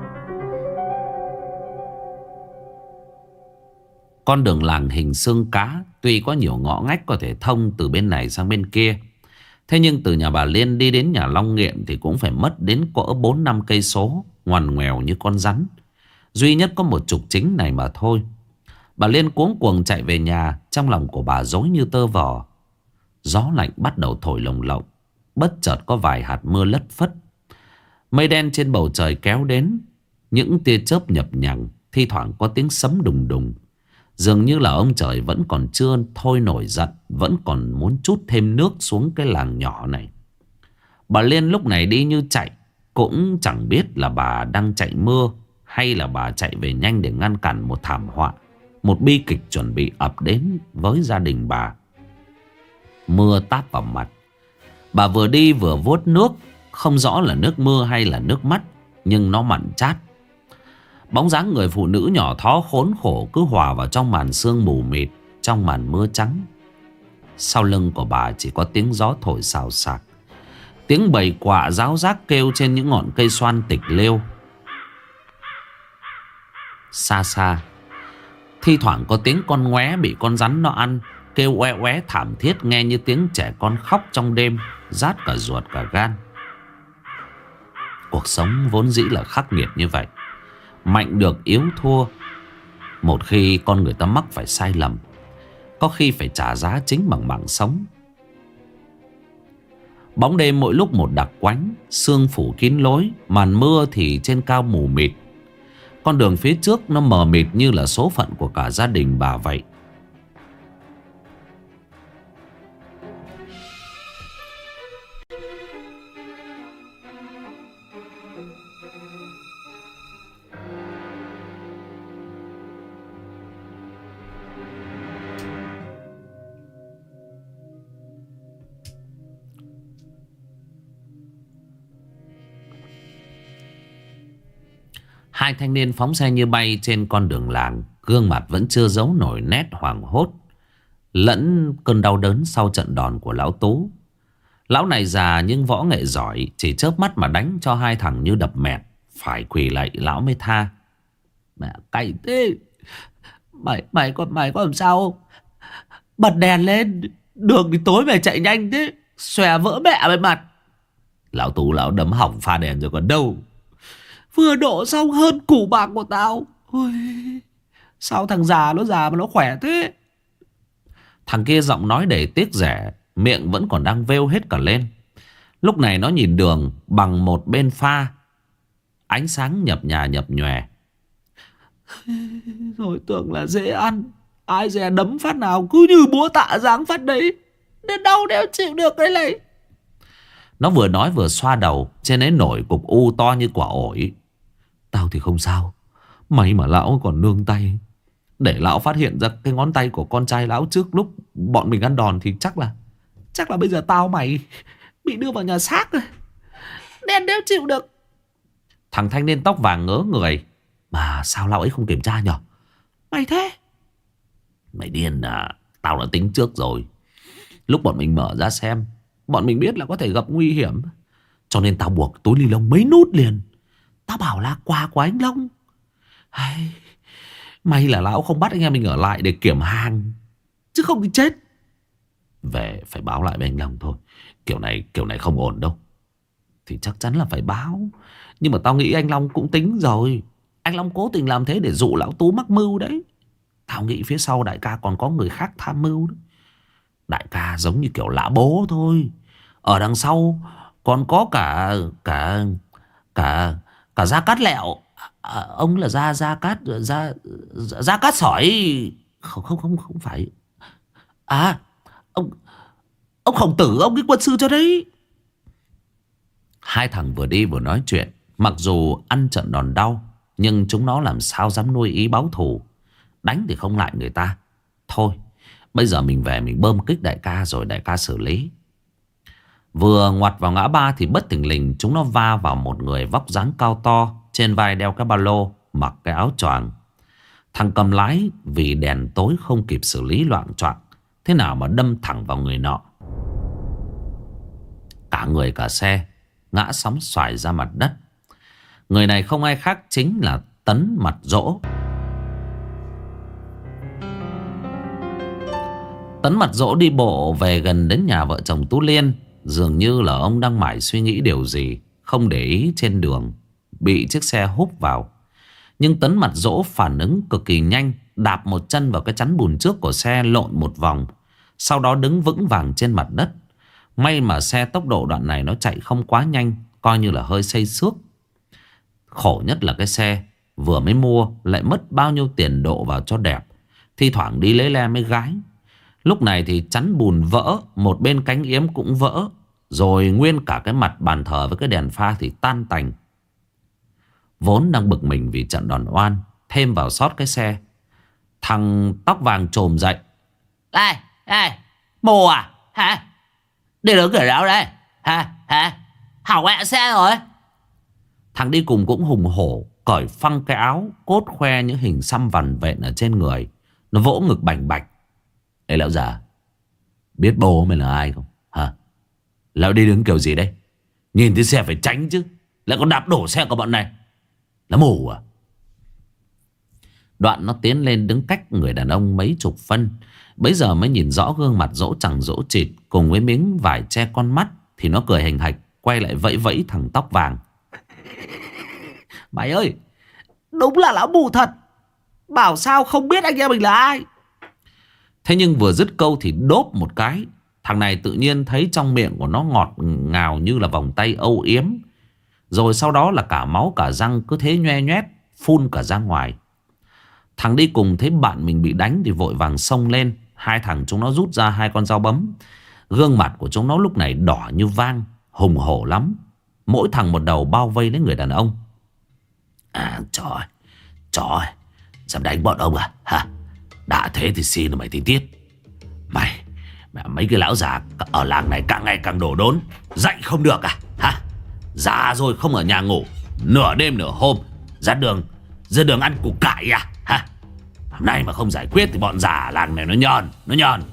Con đường làng hình xương cá tuy có nhiều ngõ ngách có thể thông từ bên này sang bên kia. Thế nhưng từ nhà bà Liên đi đến nhà Long Nghiện thì cũng phải mất đến cỡ 4-5 cây số, ngoằn ngoèo như con rắn. Duy nhất có một trục chính này mà thôi. Bà Liên cuống cuồng chạy về nhà, trong lòng của bà rối như tơ vò. Gió lạnh bắt đầu thổi lồng lộng, bất chợt có vài hạt mưa lất phất. Mây đen trên bầu trời kéo đến, những tia chớp nhập nhằng, thi thoảng có tiếng sấm đùng đùng. Dường như là ông trời vẫn còn chưa thôi nổi giận, vẫn còn muốn trút thêm nước xuống cái làng nhỏ này. Bà Liên lúc này đi như chạy, cũng chẳng biết là bà đang chạy mưa hay là bà chạy về nhanh để ngăn cản một thảm họa, một bi kịch chuẩn bị ập đến với gia đình bà. Mưa táp vào mặt. Bà vừa đi vừa vuốt nước, không rõ là nước mưa hay là nước mắt, nhưng nó mặn chát. Bóng dáng người phụ nữ nhỏ thó khốn khổ cứ hòa vào trong màn sương mù mịt, trong màn mưa trắng. Sau lưng của bà chỉ có tiếng gió thổi xào xạc, tiếng bầy quạ ráo rác kêu trên những ngọn cây xoan tịch lêu. Xa xa thi thoảng có tiếng con ngoé bị con rắn nó ăn, kêu oe oé thảm thiết, nghe như tiếng trẻ con khóc trong đêm, rát cả ruột cả gan. Cuộc sống vốn dĩ là khắc nghiệt như vậy. Mạnh được yếu thua. Một khi con người ta mắc phải sai lầm, có khi phải trả giá chính bằng mạng sống. Bóng đêm mỗi lúc một đặc quánh, sương phủ kín lối, màn mưa thì trên cao mù mịt. Con đường phía trước nó mờ mịt như là số phận của cả gia đình bà vậy. Hai thanh niên phóng xe như bay trên con đường làng, gương mặt vẫn chưa giấu nổi nét hoảng hốt lẫn cơn đau đớn sau trận đòn của lão Tú. Lão này già nhưng võ nghệ giỏi, chỉ chớp mắt mà đánh cho hai thằng như đập mẹt, phải quỳ lạy lão mới tha. Mẹ cay thế. Mày có làm sao không? Bật đèn lên, đường thì tối mày chạy nhanh thế, xòe vỡ mẹ mày mặt. Lão Tú lão đấm hỏng pha đèn rồi còn đâu. Vừa độ xong hơn củ bạc của tao. Ôi, sao thằng già nó già mà nó khỏe thế? Thằng kia giọng nói đầy tiếc rẻ, miệng vẫn còn đang vêu hết cả lên. Lúc này nó nhìn Đường bằng một bên pha, ánh sáng nhập nhà nhập nhòe. Rồi tưởng là dễ ăn, ai dè đấm phát nào cứ như búa tạ giáng phát đấy. Đến đâu đéo chịu được cái này. Nó vừa nói vừa xoa đầu. Trên ấy nổi cục u to như quả ổi. Tao thì không sao, may mà lão còn nương tay. Để lão phát hiện ra cái ngón tay của con trai lão trước lúc bọn mình ăn đòn thì chắc là bây giờ tao mày bị đưa vào nhà xác rồi. Đen đéo chịu được. Thằng thanh niên tóc vàng ngớ người. Mà sao lão ấy không kiểm tra nhở? Mày thế? Mày điên à? Tao đã tính trước rồi. Lúc bọn mình mở ra xem, bọn mình biết là có thể gặp nguy hiểm, cho nên tao buộc túi ni lông mấy nút liền. Tao bảo là quà của anh Long. May là lão không bắt anh em mình ở lại để kiểm hàng, chứ không thì chết. Về phải báo lại với anh Long thôi. Kiểu này không ổn đâu. Thì chắc chắn là phải báo. Nhưng mà tao nghĩ anh Long cũng tính rồi. Anh Long cố tình làm thế để dụ lão Tú mắc mưu đấy. Tao nghĩ phía sau đại ca còn có người khác tham mưu đấy. Đại ca giống như kiểu lã bố thôi. Ở đằng sau còn có cả Gia Cát Lẹo. Ông là Gia Cát Sỏi. Không phải. À, ông Khổng Tử, ông cái quân sư cho đấy. Hai thằng vừa đi vừa nói chuyện. Mặc dù ăn trận đòn đau, nhưng chúng nó làm sao dám nuôi ý báo thù. Đánh thì không lại người ta. Thôi, bây giờ mình về mình bơm kích đại ca rồi đại ca xử lý. Vừa ngoặt vào ngã ba thì bất thình lình chúng nó va vào một người vóc dáng cao to, trên vai đeo cái ba lô, mặc cái áo choàng. Thằng cầm lái vì đèn tối không kịp xử lý loạng choạng, thế nào mà đâm thẳng vào người nọ. Cả người cả xe ngã sóng xoài ra mặt đất. Người này không ai khác chính là Tấn Mặt Dỗ. Tấn Mặt Dỗ đi bộ về gần đến nhà vợ chồng Tú Liên. Dường như là ông đang mải suy nghĩ điều gì, không để ý trên đường bị chiếc xe húc vào. Nhưng Tấn Mặt Dỗ phản ứng cực kỳ nhanh, đạp một chân vào cái chắn bùn trước của xe, lộn một vòng, sau đó đứng vững vàng trên mặt đất. May mà xe tốc độ đoạn này nó chạy không quá nhanh, coi như là hơi xây xước. Khổ nhất là cái xe vừa mới mua lại mất bao nhiêu tiền độ vào cho đẹp, thi thoảng đi lấy le mới gái. Lúc này thì chắn bùn vỡ, một bên cánh yếm cũng vỡ, rồi nguyên cả cái mặt bàn thờ với cái đèn pha thì tan tành. Vốn đang bực mình vì trận đòn oan, thêm vào sót cái xe, thằng tóc vàng trồm dậy. Ê, mù à? Hả? Đi đứng kiểu đâu đây? Hả? Hỏng mẹ xe rồi. Thằng đi cùng cũng hùng hổ, cởi phăng cái áo cốt, khoe những hình xăm vằn vện ở trên người. Nó vỗ ngực bành bạch. Ê lão già, biết bố mày là ai không? Hả? Lão đi đứng kiểu gì đây? Nhìn thấy xe phải tránh chứ, lại còn đạp đổ xe của bọn này. Nó mù à? Đoạn nó tiến lên đứng cách người đàn ông mấy chục phân. Bấy giờ mới nhìn rõ gương mặt Dỗ chẳng dỗ chịt cùng với miếng vải che con mắt. Thì nó cười hình hạch, quay lại vẫy vẫy thằng tóc vàng. Mày ơi, đúng là lão mù thật. Bảo sao không biết anh em mình là ai. Thế nhưng vừa dứt câu thì đốp một cái, thằng này tự nhiên thấy trong miệng của nó ngọt ngào như là vòng tay âu yếm. Rồi sau đó là cả máu cả răng cứ thế nhoe nhoét phun cả ra ngoài. Thằng đi cùng thấy bạn mình bị đánh thì vội vàng xông lên. Hai thằng chúng nó rút ra hai con dao bấm. Gương mặt của chúng nó lúc này đỏ như vang, hùng hổ lắm. Mỗi thằng một đầu bao vây lấy người đàn ông. À trời ơi, dám đánh bọn ông à? Hả? Đã thế thì xin mày tí tiết. Mày mấy cái lão già ở làng này càng ngày càng đổ đốn, dậy không được à? Hả? Già rồi không ở nhà ngủ, nửa đêm nửa hôm ra đường ăn củ cải à? Hả? Hôm nay mà không giải quyết thì bọn già làng này nó nhòn.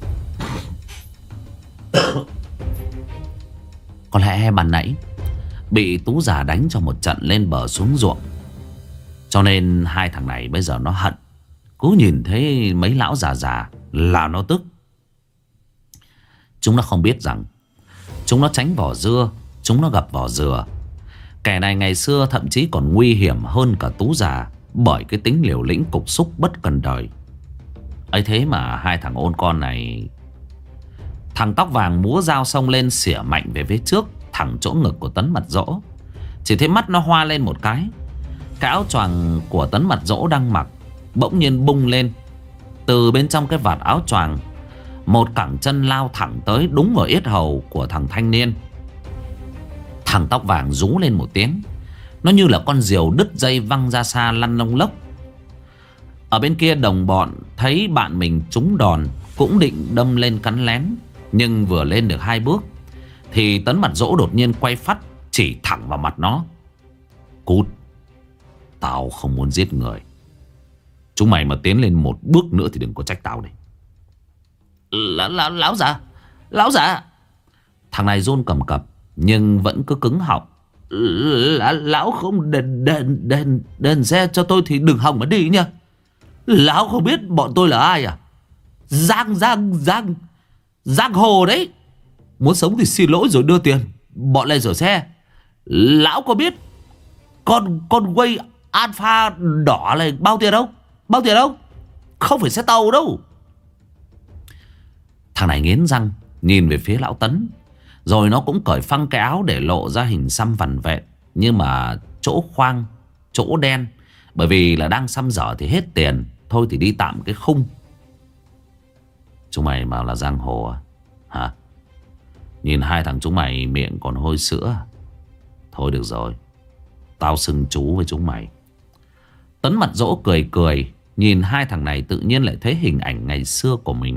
Có lẽ ban nãy bị Tú già đánh cho một trận lên bờ xuống ruộng, cho nên hai thằng này bây giờ nó hận. Cứ nhìn thấy mấy lão già là nó tức. Chúng nó không biết rằng chúng nó tránh vỏ dưa chúng nó gặp vỏ dừa. Kẻ này ngày xưa thậm chí còn nguy hiểm hơn cả Tú già, bởi cái tính liều lĩnh cục súc bất cần đời. ấy thế mà hai thằng ôn con này. Thằng tóc vàng múa dao xông lên xỉa mạnh về phía trước, thẳng chỗ ngực của Tấn Mặt Dỗ. Chỉ thấy mắt nó hoa lên một cái áo choàng của Tấn Mặt Dỗ đang mặc bỗng nhiên bung lên. Từ bên trong cái vạt áo choàng, một cẳng chân lao thẳng tới đúng vào yết hầu của thằng thanh niên. Thằng tóc vàng rú lên một tiếng, nó như là con diều đứt dây văng ra xa lăn lông lốc. Ở bên kia đồng bọn thấy bạn mình trúng đòn, cũng định đâm lên cắn lén. Nhưng vừa lên được 2 bước thì Tấn Mặt Dỗ đột nhiên quay phắt, chỉ thẳng vào mặt nó. Cút, tao không muốn giết người. Chúng mày mà tiến lên một bước nữa thì đừng có trách tao đây. Lão già. Thằng này run cầm cập nhưng vẫn cứ cứng họng. Lão không đền xe cho tôi thì đừng hòng mà đi nha. Lão không biết bọn tôi là ai à? Giang hồ đấy. Muốn sống thì xin lỗi rồi đưa tiền, bọn này rửa xe. Lão có biết con quay Alpha đỏ này bao tiền không? Bao tiền không? Không phải xe tàu đâu. Thằng này nghiến răng nhìn về phía lão Tấn, rồi nó cũng cởi phăng cái áo để lộ ra hình xăm vằn vẹn. Nhưng mà chỗ khoang, chỗ đen, bởi vì là đang xăm dở thì hết tiền. Thôi thì đi tạm cái khung. Chúng mày mà là giang hồ à? Hả? Nhìn hai thằng chúng mày miệng còn hôi sữa. Thôi được rồi, tao xưng chú với chúng mày. Tấn Mặt Dỗ cười cười, nhìn hai thằng này tự nhiên lại thấy hình ảnh ngày xưa của mình.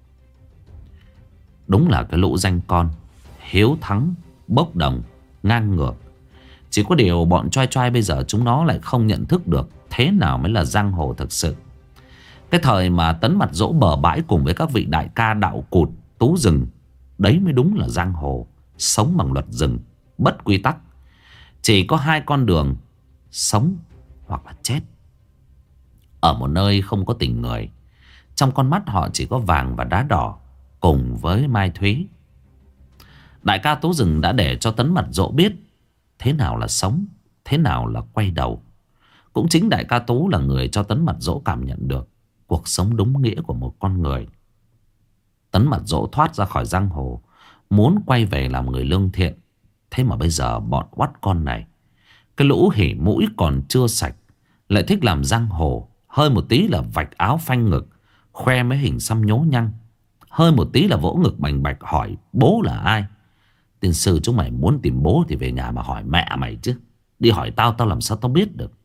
Đúng là cái lũ danh con, hiếu thắng, bốc đồng, ngang ngược. Chỉ có điều bọn choai choai bây giờ chúng nó lại không nhận thức được thế nào mới là giang hồ thực sự. Cái thời mà Tấn Mặt Dỗ bờ bãi cùng với các vị đại ca đạo cụt, tú rừng, đấy mới đúng là giang hồ. Sống bằng luật rừng, bất quy tắc. Chỉ có 2 con đường: sống hoặc là chết. Ở một nơi không có tình người, trong con mắt họ chỉ có vàng và đá đỏ, cùng với Mai Thúy. Đại ca Tú Rừng đã để cho Tấn Mặt Dỗ biết thế nào là sống, thế nào là quay đầu. Cũng chính đại ca Tú là người cho Tấn Mặt Dỗ cảm nhận được cuộc sống đúng nghĩa của một con người. Tấn Mặt Dỗ thoát ra khỏi giang hồ, muốn quay về làm người lương thiện. Thế mà bây giờ bọn oắt con này, cái lũ hỉ mũi còn chưa sạch, lại thích làm giang hồ. Hơi một tí là vạch áo phanh ngực, khoe mấy hình xăm nhố nhăng. Hơi một tí là vỗ ngực bành bạch hỏi bố là ai. Tiên sư chúng mày muốn tìm bố thì về nhà mà hỏi mẹ mày chứ. Đi hỏi tao, tao làm sao tao biết được.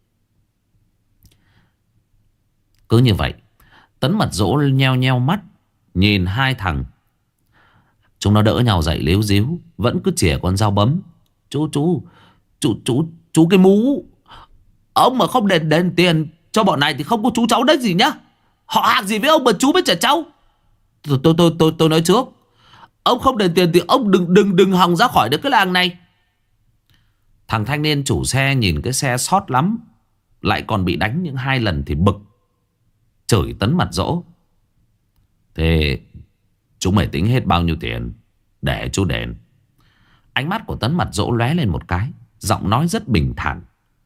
Cứ như vậy, Tấn Mặt Dỗ nheo nheo mắt nhìn hai thằng. Chúng nó đỡ nhau dậy líu díu, vẫn cứ chìa con dao bấm. Chú cái mú, ông mà không đền tiền cho bọn này thì không có chú cháu đấy gì nhá. Họ hàng gì với ông mà chú mới trả cháu. Tôi nói trước, ông không đền tiền thì ông đừng hòng ra khỏi được cái làng này. Thằng thanh niên chủ xe nhìn cái xe sót lắm, lại còn bị đánh những 2 lần thì bực, chửi Tấn Mặt Dỗ. Thế chúng mày tính hết bao nhiêu tiền để chú đền? Ánh mắt của Tấn Mặt Dỗ lóe lên một cái, giọng nói rất bình thản.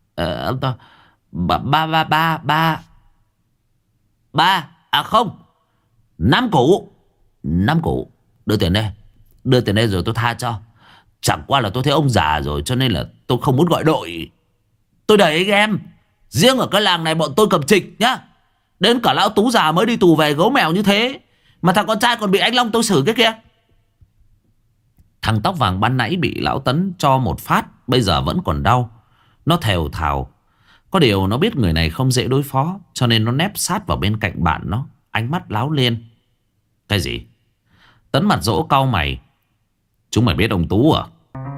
À không, 5 củ. 5 củ. Đưa tiền đây. Đưa tiền đây rồi tôi tha cho. Chẳng qua là tôi thấy ông già rồi, cho nên là tôi không muốn gọi đội. Tôi đẩy anh em. Riêng ở cái làng này bọn tôi cầm trịch nhá. Đến cả lão Tú già mới đi tù về gấu mèo như thế, mà thằng con trai còn bị anh Long tôi xử cái kia. Thằng tóc vàng ban nãy bị lão Tấn cho một phát, bây giờ vẫn còn đau. Nó thều thào. Có điều nó biết người này không dễ đối phó, cho nên nó nép sát vào bên cạnh bạn nó, ánh mắt láo liên. Cái gì? Tấn Mặt Dỗ cau mày. Chúng mày biết ông Tú à?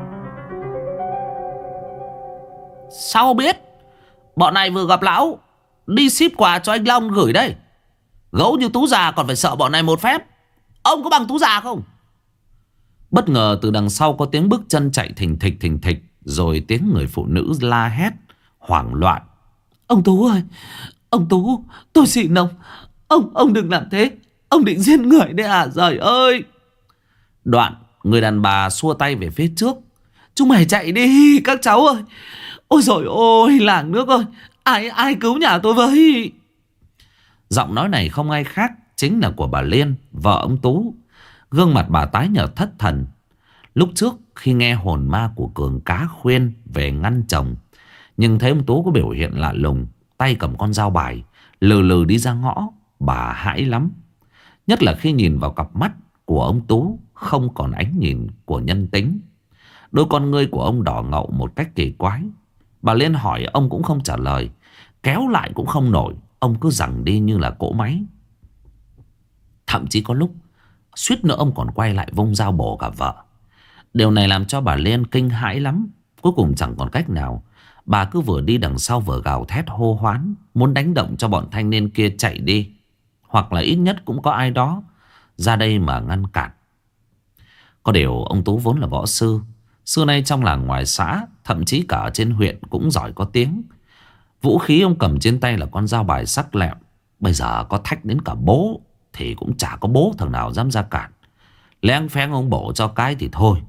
Sao biết? Bọn này vừa gặp lão, đi ship quà cho anh Long gửi đây. Gấu như Tú già còn phải sợ bọn này một phép. Ông có bằng Tú già không? Bất ngờ từ đằng sau có tiếng bước chân chạy thình thịch, rồi tiếng người phụ nữ la hét hoảng loạn. Ông Tú ơi, ông Tú, tôi xin ông đừng làm thế. Ông định giết người đấy à? Giời ơi. Đoạn người đàn bà xua tay về phía trước, Chúng mày chạy đi các cháu ơi. Ôi dồi ôi làng nước ơi. Ai cứu nhà tôi với. Giọng nói này không ai khác chính là của bà Liên, vợ ông Tú. Gương mặt bà tái nhợt thất thần. Lúc trước khi nghe hồn ma của Cường cá khuyên về ngăn chồng, nhưng thấy ông Tú có biểu hiện lạ lùng, tay cầm con dao bài, lừ lừ đi ra ngõ, bà hãi lắm. Nhất là khi nhìn vào cặp mắt của ông Tú không còn ánh nhìn của nhân tính. Đôi con ngươi của ông đỏ ngầu một cách kỳ quái. Bà Liên hỏi ông cũng không trả lời, kéo lại cũng không nổi. Ông cứ giằng đi như là cỗ máy. Thậm chí có lúc suýt nữa ông còn quay lại vung dao bổ cả vợ. Điều này làm cho bà Liên kinh hãi lắm. Cuối cùng chẳng còn cách nào, bà cứ vừa đi đằng sau vừa gào thét hô hoán, muốn đánh động cho bọn thanh niên kia chạy đi, hoặc là ít nhất cũng có ai đó ra đây mà ngăn cản. Có điều ông Tú vốn là võ sư, xưa nay trong làng ngoài xã, thậm chí cả ở trên huyện cũng giỏi có tiếng. Vũ khí ông cầm trên tay là con dao bài sắc lẹm. Bây giờ có thách đến cả bố thì cũng chả có bố thằng nào dám ra cản. Leng pheng ông bổ cho cái thì thôi.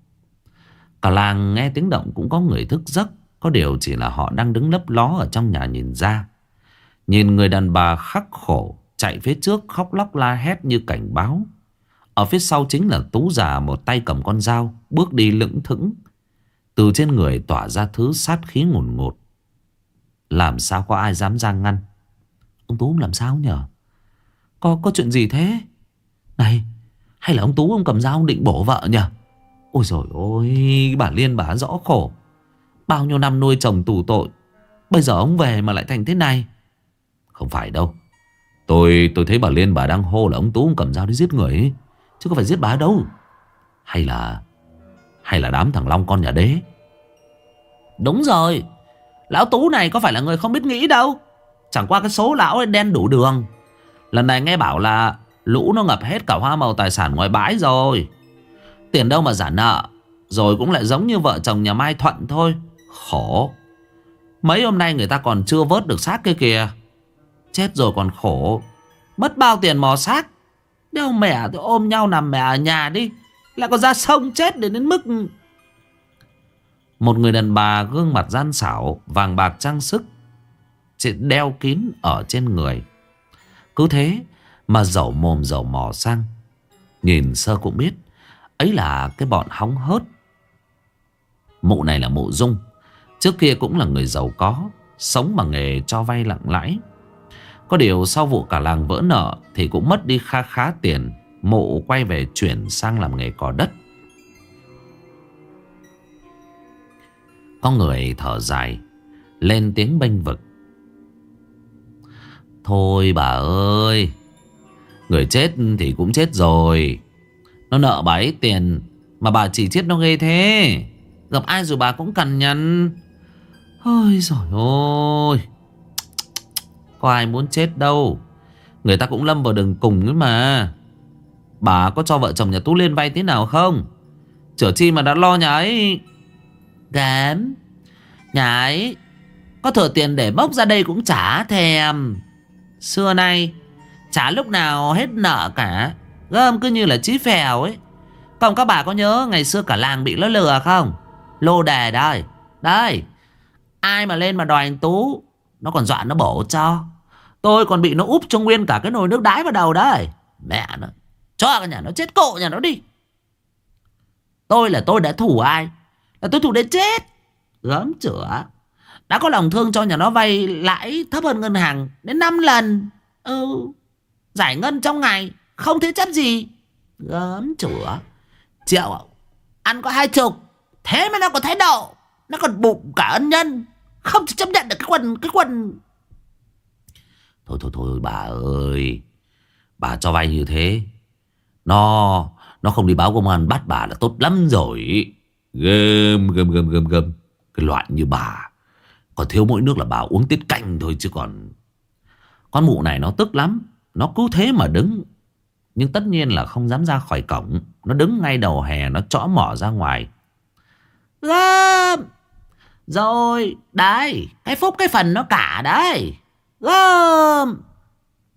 Cả làng nghe tiếng động cũng có người thức giấc. Có điều chỉ là họ đang đứng lấp ló ở trong nhà nhìn ra. Nhìn người đàn bà khắc khổ chạy phía trước khóc lóc la hét như cảnh báo. Ở phía sau chính là Tú già, một tay cầm con dao, bước đi lững thững. Từ trên người tỏa ra thứ sát khí ngùn ngụt. Làm sao có ai dám ra ngăn. Ông Tú làm sao nhở? Có chuyện gì thế? Này, hay là ông Tú ông cầm dao ông định bổ vợ nhở? Ôi dồi ôi, bà Liên bà rõ khổ. Bao nhiêu năm nuôi chồng tù tội, bây giờ ông về mà lại thành thế này. Không phải đâu. Tôi thấy bà Liên bà đang hô là ông Tú ông cầm dao đi giết người ấy, chứ có phải giết bà đâu. Hay là đám thằng Long con nhà đế. Đúng rồi, lão Tú này có phải là người không biết nghĩ đâu. Chẳng qua cái số lão ấy đen đủ đường. Lần này nghe bảo là lũ nó ngập hết cả hoa màu tài sản ngoài bãi rồi. Tiền đâu mà trả nợ. Rồi cũng lại giống như vợ chồng nhà Mai Thuận thôi. Khổ. Mấy hôm nay người ta còn chưa vớt được xác kia kìa. Chết rồi còn khổ. Mất bao tiền mò xác. Đeo mẹ thì ôm nhau nằm mẹ ở nhà đi, lại còn ra sông chết đến mức. Một người đàn bà gương mặt gian xảo, vàng bạc trang sức đeo kín ở trên người. Cứ thế mà dẩu mồm dẩu mỏ sang. Nhìn sơ cũng biết ấy là cái bọn hóng hớt. Mụ này là mụ Dung. Trước kia cũng là người giàu có, sống bằng nghề cho vay nặng lãi. Có điều sau vụ cả làng vỡ nợ thì cũng mất đi kha khá tiền. Mụ quay về chuyển sang làm nghề cò đất. Có người thở dài, lên tiếng bênh vực. Thôi bà ơi, người chết thì cũng chết rồi. Nó nợ bà ấy tiền mà bà chỉ chết nó ghê thế. Gặp ai rồi bà cũng cằn nhằn. Ôi giời ơi, có ai muốn chết đâu. Người ta cũng lâm vào đường cùng ấy mà. Bà có cho vợ chồng nhà Tú Liên vay thế nào không? Chở chi mà đã lo nhà ấy. Kém. Nhà ấy có thừa tiền để bốc ra đây cũng chả thèm. Xưa nay chả lúc nào hết nợ cả. Gơm cứ như là chí phèo ấy. Còn các bà có nhớ ngày xưa cả làng bị nó lừa không? Lô đề đây. Đây, ai mà lên mà đòi anh Tú, nó còn dọa nó bổ cho. Tôi còn bị nó úp cho nguyên cả cái nồi nước đái vào đầu đấy. Mẹ nó, cho cái nhà nó chết cộ nhà nó đi. Tôi đã thủ ai? Là tôi thủ đến chết. Gớm chửa. Đã có lòng thương cho nhà nó vay lãi thấp hơn ngân hàng đến 5 lần. Giải ngân trong ngày không thế chấp gì. Gớm chửa. Triệu ăn có 20, thế mà nó còn thái độ. Nó còn bụng cả ân nhân. Không thể chấp nhận được cái quần. Thôi bà ơi, bà cho vay như thế, Nó không đi báo công an bắt bà là tốt lắm rồi. Gơm. Cái loại như bà còn thiếu mỗi nước là bà uống tiết canh thôi chứ còn. Con mụ này nó tức lắm. Nó cứ thế mà đứng. Nhưng tất nhiên là không dám ra khỏi cổng. Nó đứng ngay đầu hè, nó chõ mỏ ra ngoài. Gơm. Rồi, đây, cái phúc cái phần nó cả đấy. Gơm.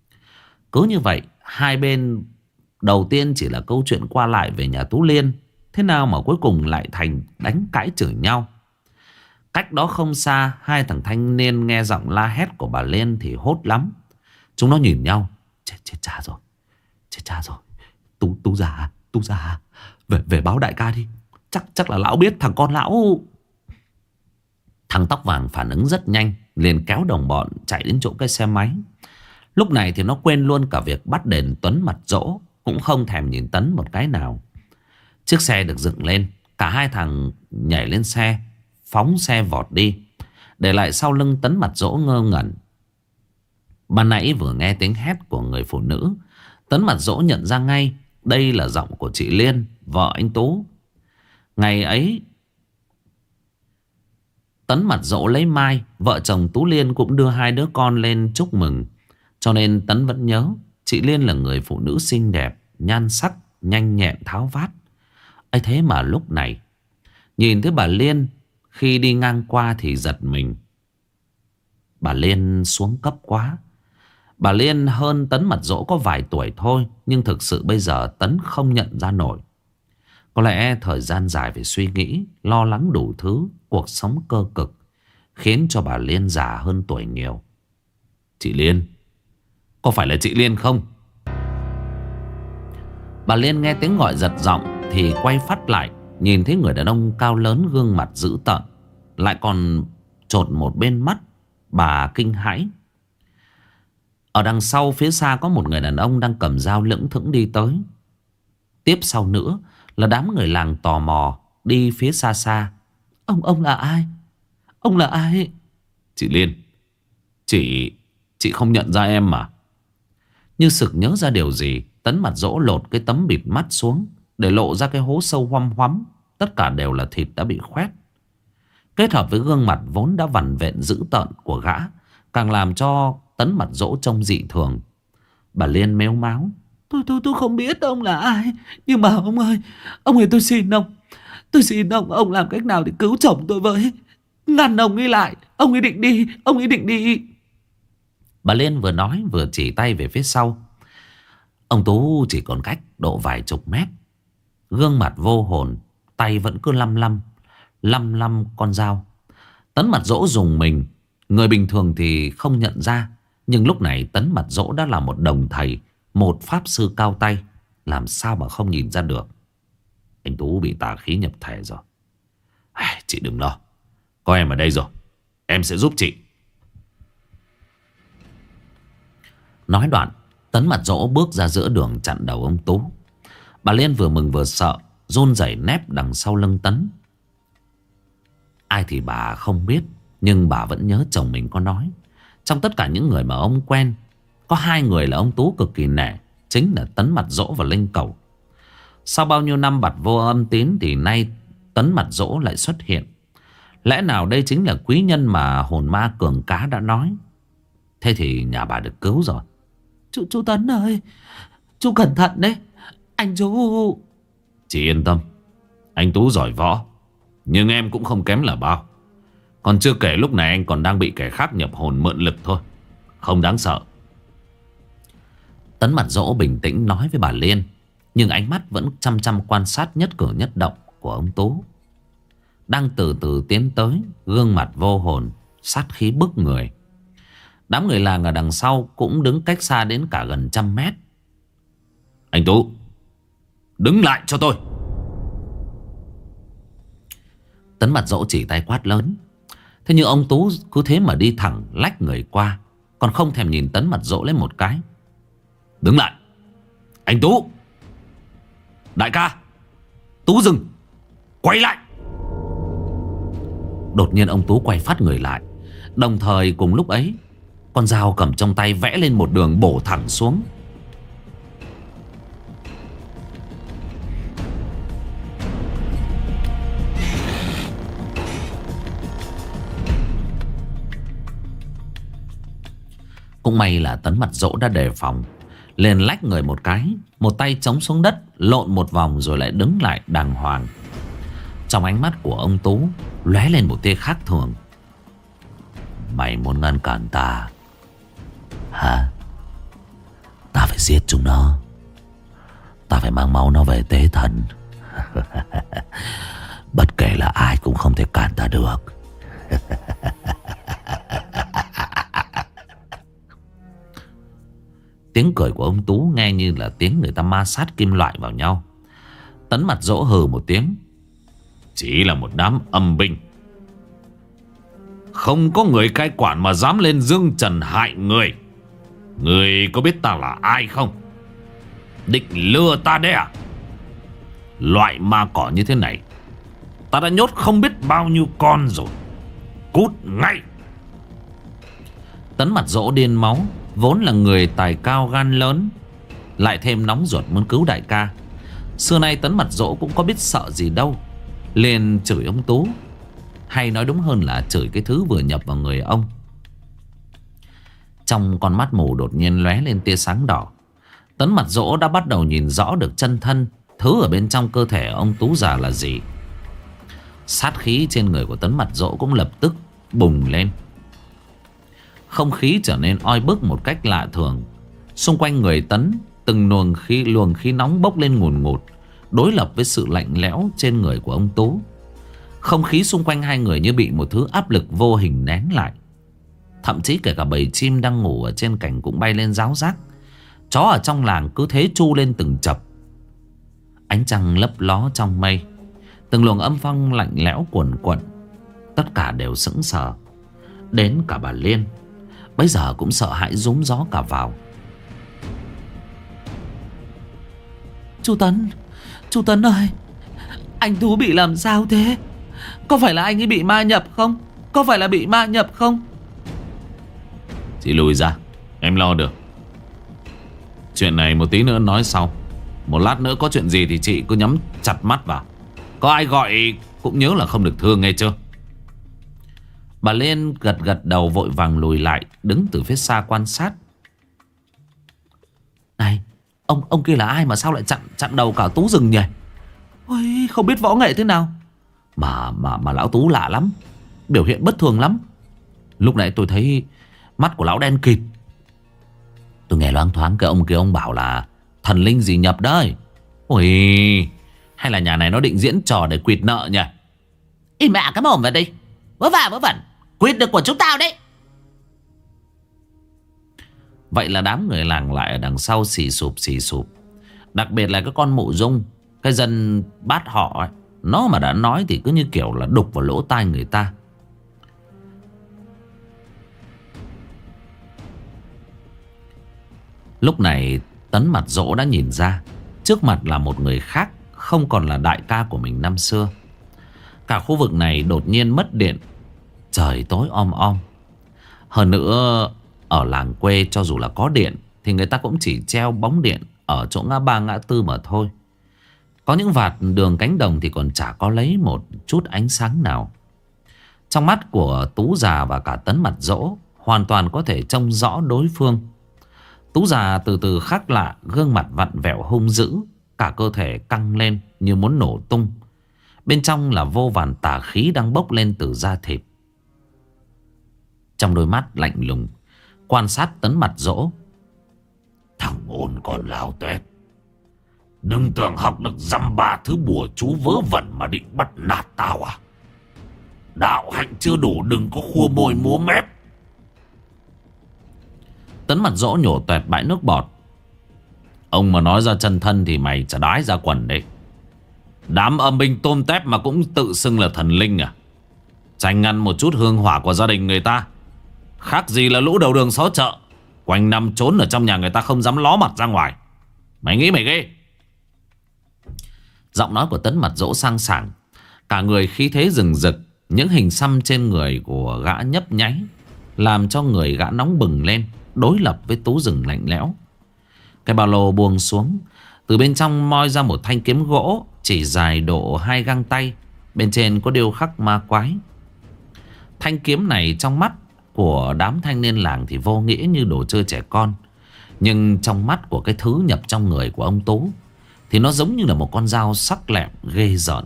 Cứ như vậy, hai bên đầu tiên chỉ là câu chuyện qua lại về nhà Tú Liên. Thế Thế nào mà cuối cùng lại thành đánh cãi chửi nhau. Cách đó không xa, hai thằng thanh niên nghe giọng la hét của bà Liên thì hốt lắm. Chúng nó nhìn nhau. Chết cha rồi. Chết cha rồi. Tú già. Về báo đại ca đi. Chắc là lão biết thằng con lão. Thằng tóc vàng phản ứng rất nhanh, liền kéo đồng bọn chạy đến chỗ cái xe máy. Lúc này thì nó quên luôn cả việc bắt đền Tuấn mặt dỗ, cũng không thèm nhìn Tấn một cái nào. Chiếc xe được dựng lên, cả hai thằng nhảy lên xe, phóng xe vọt đi, để lại sau lưng Tấn mặt dỗ ngơ ngẩn. Ban nãy vừa nghe tiếng hét của người phụ nữ, Tấn mặt dỗ nhận ra ngay đây là giọng của chị Liên, vợ anh Tú. Ngày ấy Tấn mặt dỗ lấy Mai, vợ chồng Tú Liên cũng đưa hai đứa con lên chúc mừng. Cho nên Tấn vẫn nhớ chị Liên là người phụ nữ xinh đẹp, nhan sắc, nhanh nhẹn tháo vát. ấy thế mà lúc này nhìn thấy bà Liên khi đi ngang qua thì giật mình. Bà Liên xuống cấp quá. Bà Liên hơn Tấn mặt dỗ có vài tuổi thôi, nhưng thực sự bây giờ Tấn không nhận ra nổi. Có lẽ thời gian dài về suy nghĩ, lo lắng đủ thứ, cuộc sống cơ cực, khiến cho bà Liên già hơn tuổi nhiều. Chị Liên, có phải là chị Liên không? Bà Liên nghe tiếng gọi giật giọng thì quay phát lại, nhìn thấy người đàn ông cao lớn, gương mặt dữ tợn, lại còn chột một bên mắt. Bà kinh hãi. Ở đằng sau phía xa có một người đàn ông đang cầm dao lững thững đi tới. Tiếp sau nữa là đám người làng tò mò đi phía xa xa. Ông là ai? Ông là ai? Chị Liên, chị không nhận ra em mà. Như sực nhớ ra điều gì, Tấn mặt dỗ lột cái tấm bịt mắt xuống, để lộ ra cái hố sâu hoăm hoắm. Tất cả đều là thịt đã bị khoét. Kết hợp với gương mặt vốn đã vằn vện dữ tợn của gã, càng làm cho Tấn mặt dỗ trông dị thường. Bà Liên mếu máo. Tôi không biết ông là ai. Nhưng mà ông ơi tôi xin ông. Tôi xin ông làm cách nào để cứu chồng tôi với. Ngăn ông ấy lại. Ông ấy định đi. Bà Liên vừa nói vừa chỉ tay về phía sau. Ông Tú chỉ còn cách độ vài chục mét. Gương mặt vô hồn, tay vẫn cứ lăm con dao. Tấn mặt dỗ dùng mình. Người bình thường thì không nhận ra, nhưng lúc này Tấn mặt dỗ đã là một đồng thầy, một pháp sư cao tay, làm sao mà không nhìn ra được. Anh Tú bị tà khí nhập thể rồi. Chị đừng lo, có em ở đây rồi, em sẽ giúp chị. Nói đoạn, Tấn mặt dỗ bước ra giữa đường chặn đầu ông Tú. Bà Liên vừa mừng vừa sợ, run rẩy nép đằng sau lưng Tấn. Ai thì bà không biết, nhưng bà vẫn nhớ chồng mình có nói, trong tất cả những người mà ông quen, có hai người là ông Tú cực kỳ nể, chính là Tấn mặt dỗ và Linh Cẩu. Sau bao nhiêu năm bặt vô âm tín thì nay Tấn mặt dỗ lại xuất hiện. Lẽ nào đây chính là quý nhân mà hồn ma Cường Cá đã nói? Thế thì nhà bà được cứu rồi. Chú Tấn ơi, chú cẩn thận đấy. Anh chú... Chị yên tâm, anh Tú giỏi võ, nhưng em cũng không kém là bao. Còn chưa kể lúc này anh còn đang bị kẻ khác nhập hồn mượn lực thôi, không đáng sợ. Tấn mặt dỗ bình tĩnh nói với bà Liên, nhưng ánh mắt vẫn chăm quan sát nhất cử nhất động của ông Tú. Đang từ từ tiến tới, gương mặt vô hồn, sát khí bức người. Đám người làng ở đằng sau cũng đứng cách xa đến cả gần 100 mét. Anh Tú, đứng lại cho tôi. Tấn mặt dỗ chỉ tay quát lớn. Thế nhưng ông Tú cứ thế mà đi thẳng lách người qua, còn không thèm nhìn Tấn mặt dỗ lên một cái. Đứng lại. Anh Tú. Đại ca. Tú dừng. Quay lại. Đột nhiên ông Tú quay phát người lại. Đồng thời cùng lúc ấy, con dao cầm trong tay vẽ lên một đường bổ thẳng xuống. Cũng may là Tấn mặt dỗ đã đề phòng, liền lách người một cái, một tay chống xuống đất, lộn một vòng rồi lại đứng lại đàng hoàng. Trong ánh mắt của ông Tú lóe lên một tia khác thường. Mày muốn ngăn cản ta hả? Ta phải giết chúng nó. Ta phải mang máu nó về tế thần. Bất kể là ai cũng không thể cản ta được. Tiếng cười của ông Tú nghe như là tiếng người ta ma sát kim loại vào nhau. Tấn Mặt Dỗ hừ một tiếng. Chỉ là một đám âm binh, không có người cai quản mà dám lên dương trần hại người. Người có biết ta là ai không? Định lừa ta đấy à? Loại ma cỏ như thế này ta đã nhốt không biết bao nhiêu con rồi. Cút ngay! Tấn Mặt Dỗ điên máu, vốn là người tài cao gan lớn, lại thêm nóng ruột muốn cứu đại ca. Xưa nay Tấn Mặt Dỗ cũng có biết sợ gì đâu, liền chửi ông Tú, hay nói đúng hơn là chửi cái thứ vừa nhập vào người ông. Trong con mắt mù đột nhiên lóe lên tia sáng đỏ. Tấn Mặt Dỗ đã bắt đầu nhìn rõ được chân thân, thứ ở bên trong cơ thể ông Tú già là gì. Sát khí trên người của Tấn Mặt Dỗ cũng lập tức bùng lên. Không khí trở nên oi bức một cách lạ thường. Xung quanh người Tấn, từng luồng khí nóng bốc lên ngùn ngụt, đối lập với sự lạnh lẽo trên người của ông Tú. Không khí xung quanh hai người như bị một thứ áp lực vô hình nén lại. Thậm chí kể cả bầy chim đang ngủ ở trên cành cũng bay lên ráo rác. Chó ở trong làng cứ thế chu lên từng chập. Ánh trăng lấp ló trong mây, từng luồng âm phong lạnh lẽo cuồn cuộn. Tất cả đều sững sờ. Đến cả bà Liên bây giờ cũng sợ hãi rúm gió cả vào. Chú Tấn ơi, anh Tú bị làm sao thế? Có phải là anh ấy bị ma nhập không? Có phải là bị ma nhập không? Chị lùi ra, em lo được. Chuyện này một tí nữa nói sau. Một lát nữa có chuyện gì thì chị cứ nhắm chặt mắt vào. Có ai gọi cũng nhớ là không được thương, nghe chưa? Bà Liên gật đầu vội vàng lùi lại, đứng từ phía xa quan sát. Này, ông kia là ai mà sao lại chặn đầu cả Tú rừng nhỉ? Ôi, không biết võ nghệ thế nào mà lão Tú lạ lắm, biểu hiện bất thường lắm. Lúc nãy tôi thấy mắt của lão đen kịt. Tôi nghe loáng thoáng cái ông kia ông bảo là thần linh gì nhập đấy. Ôi, hay là nhà này nó định diễn trò để quỵt nợ nhỉ? Im mẹ cái mồm vào đây, vớ vẩn. Quỵt được của chúng tao đấy. Vậy là đám người làng lại ở đằng sau xì sụp. Đặc biệt là cái con Mụ Dung, cái dân bát họ ấy, nó mà đã nói thì cứ như kiểu là đục vào lỗ tai người ta. Lúc này Tấn Mặt Dỗ đã nhìn ra trước mặt là một người khác, không còn là đại ca của mình năm xưa. Cả khu vực này đột nhiên mất điện, trời tối om om. Hơn nữa, ở làng quê cho dù là có điện thì người ta cũng chỉ treo bóng điện ở chỗ ngã ba ngã tư mà thôi. Có những vạt đường cánh đồng thì còn chả có lấy một chút ánh sáng nào. Trong mắt của Tú già và cả Tấn Mặt Dỗ hoàn toàn có thể trông rõ đối phương. Tú già từ từ khác lạ, gương mặt vặn vẹo hung dữ, cả cơ thể căng lên như muốn nổ tung. Bên trong là vô vàn tà khí đang bốc lên từ da thịt. Trong đôi mắt lạnh lùng quan sát Tấn Mặt Dỗ. Thằng ôn con lao tuét, đừng tưởng học được dăm ba thứ bùa chú vớ vẩn mà định bắt nạt tao à? Đạo hạnh chưa đủ, đừng có khua môi múa mép. Tấn Mặt Dỗ nhổ toẹt bãi nước bọt. Ông mà nói ra chân thân thì mày chả đái ra quần đấy. Đám âm binh tôm tép mà cũng tự xưng là thần linh à? Tranh ăn một chút hương hỏa của gia đình người ta, khác gì là lũ đầu đường xó chợ, quanh năm trốn ở trong nhà người ta không dám ló mặt ra ngoài. Mày nghĩ mày ghê. Giọng nói của Tấn Mặt Dỗ sang sảng, cả người khí thế rừng rực. Những hình xăm trên người của gã nhấp nháy, làm cho người gã nóng bừng lên, đối lập với Tú rừng lạnh lẽo. Cái ba lô buông xuống, từ bên trong moi ra một thanh kiếm gỗ chỉ dài độ 2 găng tay, bên trên có điêu khắc ma quái. Thanh kiếm này trong mắt của đám thanh niên làng thì vô nghĩa như đồ chơi trẻ con, nhưng trong mắt của cái thứ nhập trong người của ông Tú thì nó giống như là một con dao sắc lẹm ghê rợn.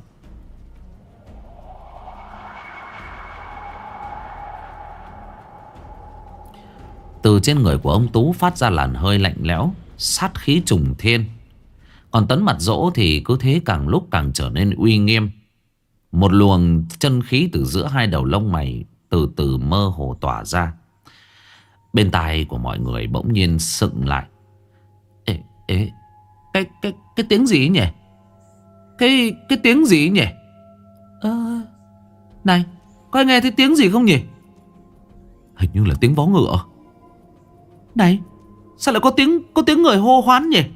Từ trên người của ông Tú phát ra làn hơi lạnh lẽo, sát khí trùng thiên. Còn Tấn Mặt Dỗ thì cứ thế càng lúc càng trở nên uy nghiêm. Một luồng chân khí từ giữa hai đầu lông mày từ từ mơ hồ tỏa ra. Bên tai của mọi người bỗng nhiên sững lại. Ê, cái tiếng gì nhỉ? Cái tiếng gì nhỉ? Này, có ai nghe thấy tiếng gì không nhỉ? Hình như là tiếng vó ngựa. Này, sao lại có tiếng người hô hoán nhỉ?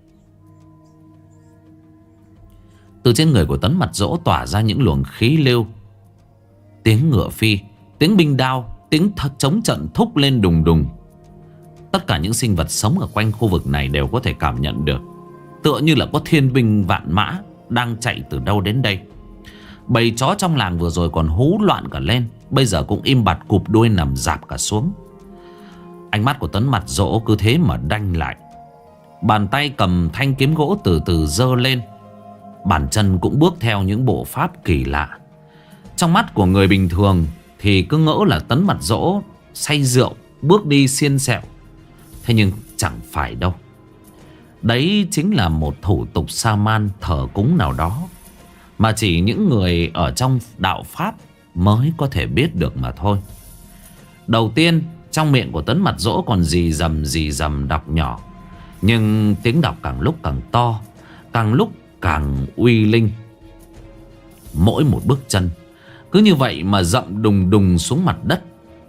Từ trên người của Tấn Mặt Dỗ tỏa ra những luồng khí lưu. Tiếng ngựa phi, tiếng binh đao, tiếng chống trận thúc lên đùng đùng. Tất cả những sinh vật sống ở quanh khu vực này đều có thể cảm nhận được. Tựa như là có thiên binh vạn mã đang chạy từ đâu đến đây. Bầy chó trong làng vừa rồi còn hú loạn cả lên, bây giờ cũng im bặt cụp đuôi nằm rạp cả xuống. Ánh mắt của Tấn Mặt Dỗ cứ thế mà đanh lại. Bàn tay cầm thanh kiếm gỗ từ từ giơ lên. Bàn chân cũng bước theo những bộ pháp kỳ lạ. Trong mắt của người bình thường thì cứ ngỡ là Tấn Mặt Dỗ say rượu bước đi xiên xẹo. Thế nhưng chẳng phải đâu. Đấy chính là một thủ tục sa man thờ cúng nào đó, mà chỉ những người ở trong đạo pháp mới có thể biết được mà thôi. Đầu tiên, trong miệng của Tấn Mặt Dỗ còn rì rầm đọc nhỏ. Nhưng tiếng đọc càng lúc càng to, càng lúc càng uy linh. Mỗi một bước chân cứ như vậy mà dậm đùng đùng xuống mặt đất.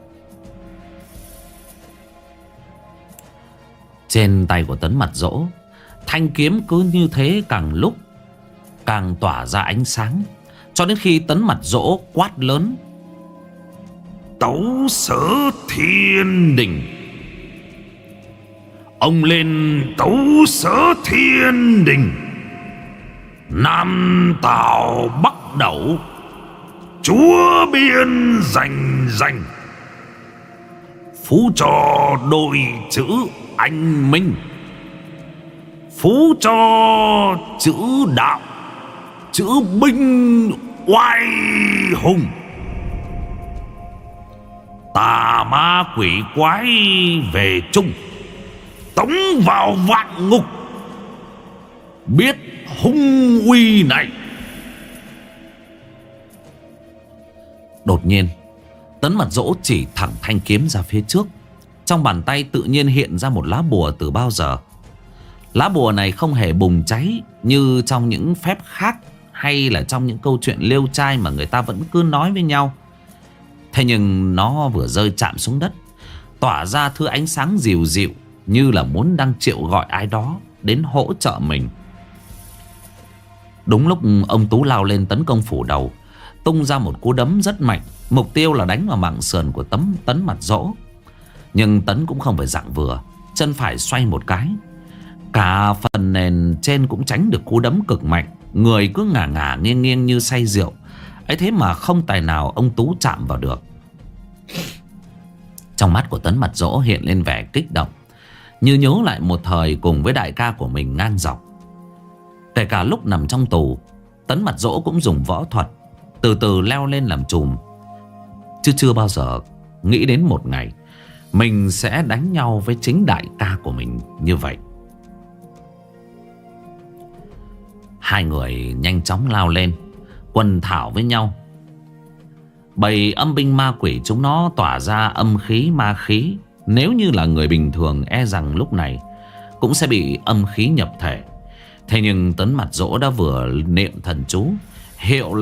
Trên tay của Tấn Mặt Dỗ, thanh kiếm cứ như thế càng lúc càng tỏa ra ánh sáng, cho đến khi Tấn Mặt Dỗ quát lớn: Tấu Sở Thiên Đình! Ông lên Tấu Sở Thiên Đình! Nam Tào Bắc Đẩu, chúa biên rành rành, phú cho đôi chữ anh minh, phú cho chữ đạo, chữ binh oai hùng. Tà ma quỷ quái về chung, tống vào vạn ngục, biết hung uy này. Đột nhiên, Tấn Mặt Dỗ chỉ thẳng thanh kiếm ra phía trước. Trong bàn tay tự nhiên hiện ra một lá bùa từ bao giờ. Lá bùa này không hề bùng cháy như trong những phép khác, hay là trong những câu chuyện liêu trai mà người ta vẫn cứ nói với nhau. Thế nhưng nó vừa rơi chạm xuống đất, tỏa ra thứ ánh sáng dịu dịu, như là muốn đang triệu gọi ai đó đến hỗ trợ mình. Đúng lúc ông Tú lao lên tấn công phủ đầu, tung ra một cú đấm rất mạnh. Mục tiêu là đánh vào mảng sườn của Tấn Mặt Dỗ. Nhưng Tấn cũng không phải dạng vừa. Chân phải xoay một cái, cả phần nền trên cũng tránh được cú đấm cực mạnh. Người cứ ngả ngả nghiêng nghiêng như say rượu. Ấy thế mà không tài nào ông Tú chạm vào được. Trong mắt của Tấn Mặt Dỗ hiện lên vẻ kích động, như nhớ lại một thời cùng với đại ca của mình ngang dọc. Kể cả lúc nằm trong tù, Tấn Mặt Dỗ cũng dùng võ thuật từ từ leo lên làm trùm. Chứ chưa bao giờ nghĩ đến một ngày mình sẽ đánh nhau với chính đại ca của mình như vậy. Hai người nhanh chóng lao lên, quần thảo với nhau. Bầy âm binh ma quỷ chúng nó tỏa ra âm khí ma khí. Nếu như là người bình thường e rằng lúc này cũng sẽ bị âm khí nhập thể. Thế nhưng Tấn Mặt Dỗ đã vừa niệm thần chú, hiệu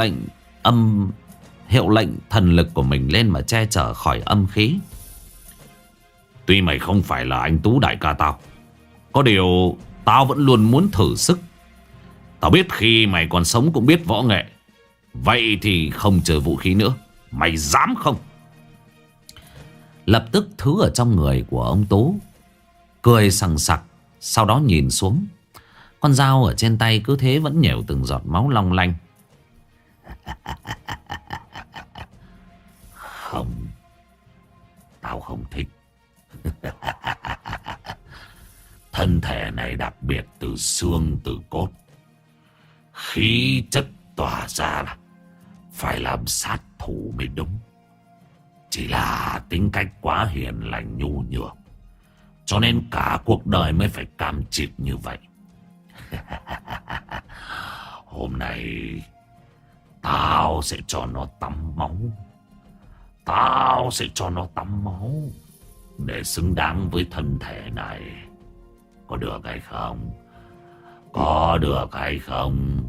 lệnh thần lực của mình lên mà che chở khỏi âm khí. Tuy mày không phải là anh Tú đại ca tao, có điều tao vẫn luôn muốn thử sức. Tao biết khi mày còn sống cũng biết võ nghệ. Vậy thì không chờ vũ khí nữa, mày dám không? Lập tức thứ ở trong người của ông Tú cười sằng sặc. Sau đó nhìn xuống, con dao ở trên tay cứ thế vẫn nhểu từng giọt máu long lanh. Không, tao không thích. Thân thể này đặc biệt từ xương từ cốt, khí chất tỏa ra là phải làm sát thủ mới đúng. Chỉ là tính cách quá hiền lành nhu nhược, cho nên cả cuộc đời mới phải cam chịu như vậy. Hôm nay tao sẽ cho nó tắm máu. Tao sẽ cho nó tắm máu để xứng đáng với thân thể này. Có được hay không? Có được hay không?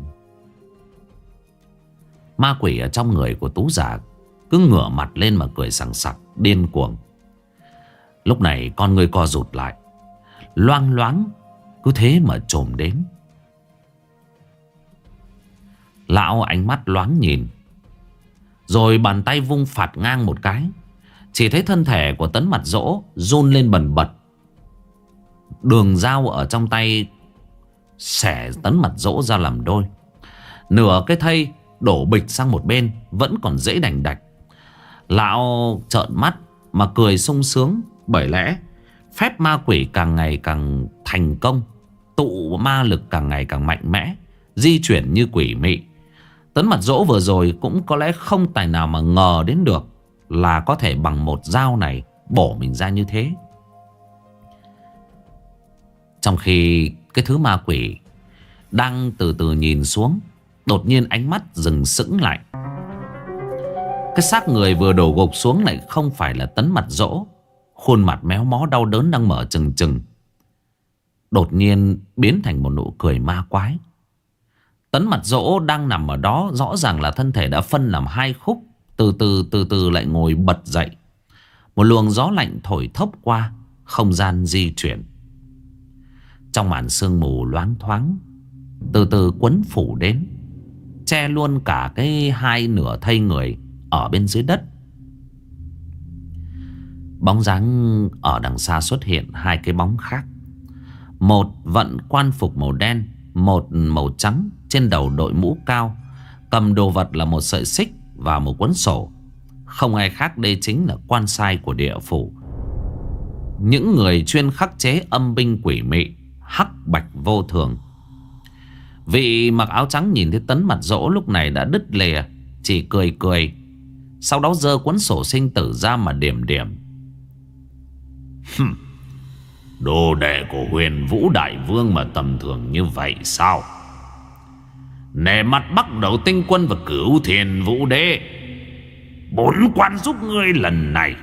Ma quỷ ở trong người của Tú già cứ ngửa mặt lên mà cười sằng sặc điên cuồng. Lúc này con người co rụt lại, loang loáng cứ thế mà chồm đến. Lão ánh mắt loáng nhìn, rồi bàn tay vung phạt ngang một cái. Chỉ thấy thân thể của Tấn Mặt Dỗ run lên bần bật. Đường dao ở trong tay xẻ Tấn Mặt Dỗ ra làm đôi. Nửa cái thây đổ bịch sang một bên, vẫn còn dễ đành đạch. Lão trợn mắt mà cười sung sướng. Bởi lẽ phép ma quỷ càng ngày càng thành công, tụ ma lực càng ngày càng mạnh mẽ, di chuyển như quỷ mị. Tấn Mặt Dỗ vừa rồi cũng có lẽ không tài nào mà ngờ đến được là có thể bằng một dao này bổ mình ra như thế. Trong khi cái thứ ma quỷ đang từ từ nhìn xuống, đột nhiên ánh mắt dừng sững lại. Cái xác người vừa đổ gục xuống lại không phải là Tấn Mặt Dỗ. Khuôn mặt méo mó đau đớn đang mở trừng trừng, đột nhiên biến thành một nụ cười ma quái. Tấn Mặt Dỗ đang nằm ở đó rõ ràng là thân thể đã phân làm hai khúc, từ từ lại ngồi bật dậy. Một luồng gió lạnh thổi thốc qua, không gian di chuyển. Trong màn sương mù loáng thoáng, từ từ quấn phủ đến, che luôn cả cái hai nửa thây người ở bên dưới đất. Bóng dáng ở đằng xa xuất hiện hai cái bóng khác. Một vận quan phục màu đen, một màu trắng, trên đầu đội mũ cao, cầm đồ vật là một sợi xích và một cuốn sổ. Không ai khác, đây chính là quan sai của địa phủ, những người chuyên khắc chế âm binh quỷ mị, hắc bạch vô thường. Vị mặc áo trắng nhìn thấy Tấn Mặt Dỗ lúc này đã đứt lìa, chỉ cười cười, sau đó giơ cuốn sổ sinh tử ra mà điểm điểm. Đồ đệ của Huyền Vũ Đại Vương mà tầm thường như vậy sao? Nể mặt Bắc Đầu Tinh Quân và Cửu Thiền Vũ Đế, bốn quan giúp ngươi lần này.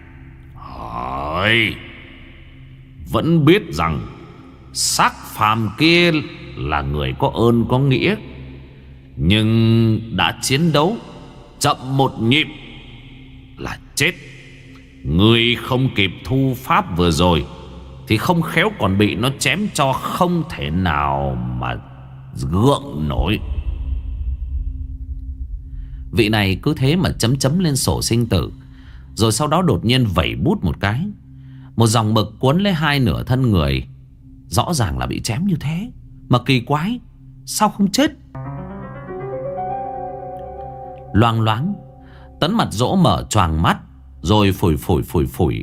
Hỏi, vẫn biết rằng xác phàm kia là người có ơn có nghĩa, nhưng đã chiến đấu chậm một nhịp là chết. Ngươi không kịp thu pháp vừa rồi thì không khéo còn bị nó chém cho không thể nào mà gượng nổi. Vị này cứ thế mà chấm chấm lên sổ sinh tử, rồi sau đó đột nhiên vẩy bút một cái, một dòng mực cuốn lấy hai nửa thân người. Rõ ràng là bị chém như thế mà kỳ quái, sao không chết? Loang loáng, Tấn Mặt Dỗ mở choàng mắt, rồi phủi.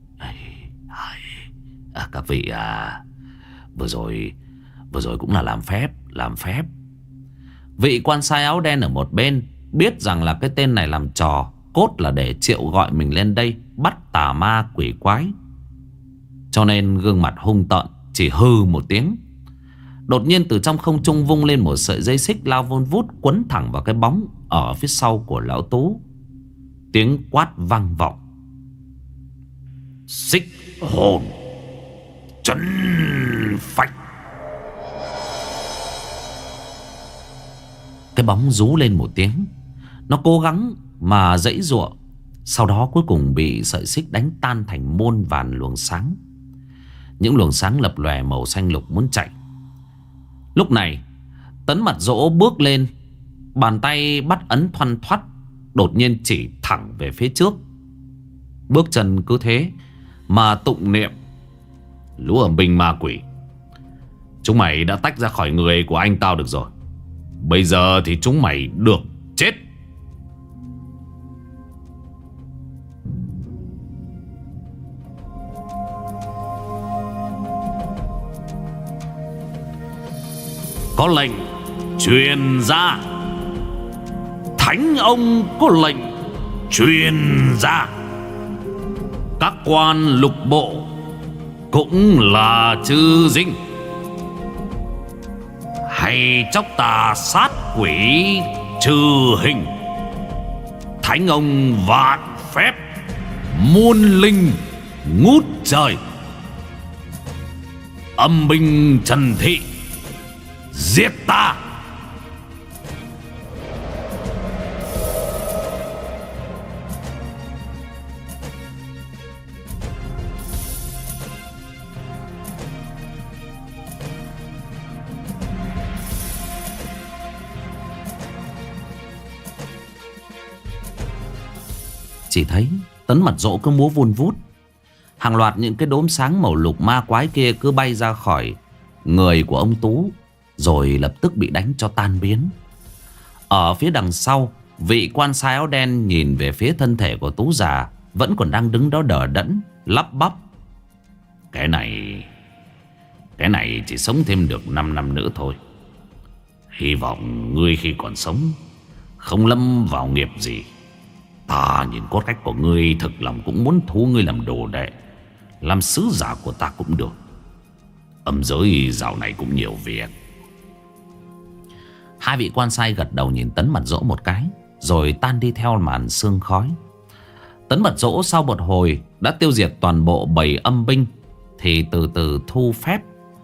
Các vị vừa rồi cũng là làm phép. Vị quan sai áo đen ở một bên biết rằng là cái tên này làm trò, cốt là để triệu gọi mình lên đây bắt tà ma quỷ quái, cho nên gương mặt hung tợn, chỉ hừ một tiếng. Đột nhiên từ trong không trung vung lên một sợi dây xích lao vun vút, quấn thẳng vào cái bóng ở phía sau của lão Tú. Tiếng quát vang vọng: xích hồn chấn phách. Cái bóng rú lên một tiếng, nó cố gắng mà giãy giụa, sau đó cuối cùng bị sợi xích đánh tan thành muôn vàn luồng sáng. Những luồng sáng lập lòe màu xanh lục muốn chạy. Lúc này Tấn Mặt Dỗ bước lên, bàn tay bắt ấn thoăn thoắt, đột nhiên chỉ thẳng về phía trước. Bước chân cứ thế mà tụng niệm: lũ ẩm binh ma quỷ, chúng mày đã tách ra khỏi người của anh tao được rồi. Bây giờ thì chúng mày được chết. Có lệnh truyền ra. Thánh ông có lệnh truyền ra. Các quan lục bộ cũng là chư dinh. Hay chóc ta sát quỷ trừ hình, thánh ông vạn phép, muôn linh ngút trời. Âm binh Trần Thị giết ta. Chỉ thấy Tấn Mặt Dỗ cứ múa vun vút, hàng loạt những cái đốm sáng màu lục ma quái kia cứ bay ra khỏi người của ông Tú, rồi lập tức bị đánh cho tan biến. Ở phía đằng sau, vị quan sai áo đen nhìn về phía thân thể của Tú già vẫn còn đang đứng đó đờ đẫn, lắp bắp: Cái này chỉ sống thêm được 5 năm nữa thôi. Hy vọng ngươi khi còn sống không lâm vào nghiệp gì. Ta nhìn cốt cách của ngươi, thực lòng cũng muốn thu ngươi làm đồ đệ, làm sứ giả của ta cũng được. Âm giới dạo này cũng nhiều việc. Hai vị quan sai gật đầu nhìn Tấn Mặt Dỗ một cái, rồi tan đi theo màn sương khói. Tấn Mặt Dỗ sau một hồi đã tiêu diệt toàn bộ bầy âm binh, thì từ từ thu phép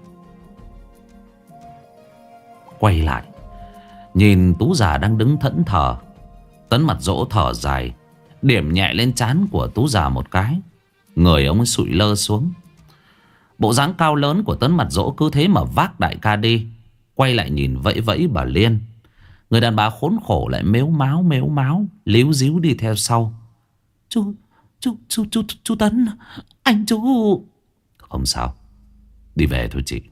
quay lại, nhìn Tú già đang đứng thẫn thờ. Tấn Mặt Dỗ thở dài, điểm nhẹ lên trán của Tú già một cái, người ông ấy sụi lơ xuống. Bộ dáng cao lớn của Tấn Mặt Dỗ cứ thế mà vác đại ca đi. Quay lại nhìn vẫy vẫy bà Liên. Người đàn bà khốn khổ lại mếu máo líu díu đi theo sau. Chú Tấn, anh chú. Không sao, đi về thôi chị.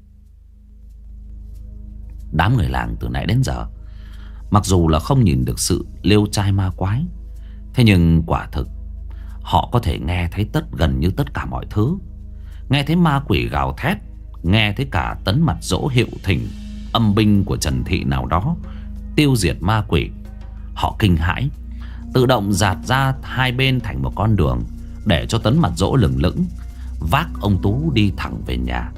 Đám người làng từ nãy đến giờ mặc dù là không nhìn được sự liêu trai ma quái, thế nhưng quả thực họ có thể nghe thấy gần như tất cả mọi thứ. Nghe thấy ma quỷ gào thét, nghe thấy cả Tấn Mặt Dỗ hiệu thỉnh âm binh của Trần Thị nào đó tiêu diệt ma quỷ. Họ kinh hãi, tự động dạt ra hai bên thành một con đường, để cho Tấn Mặt Dỗ lửng lững vác ông Tú đi thẳng về nhà.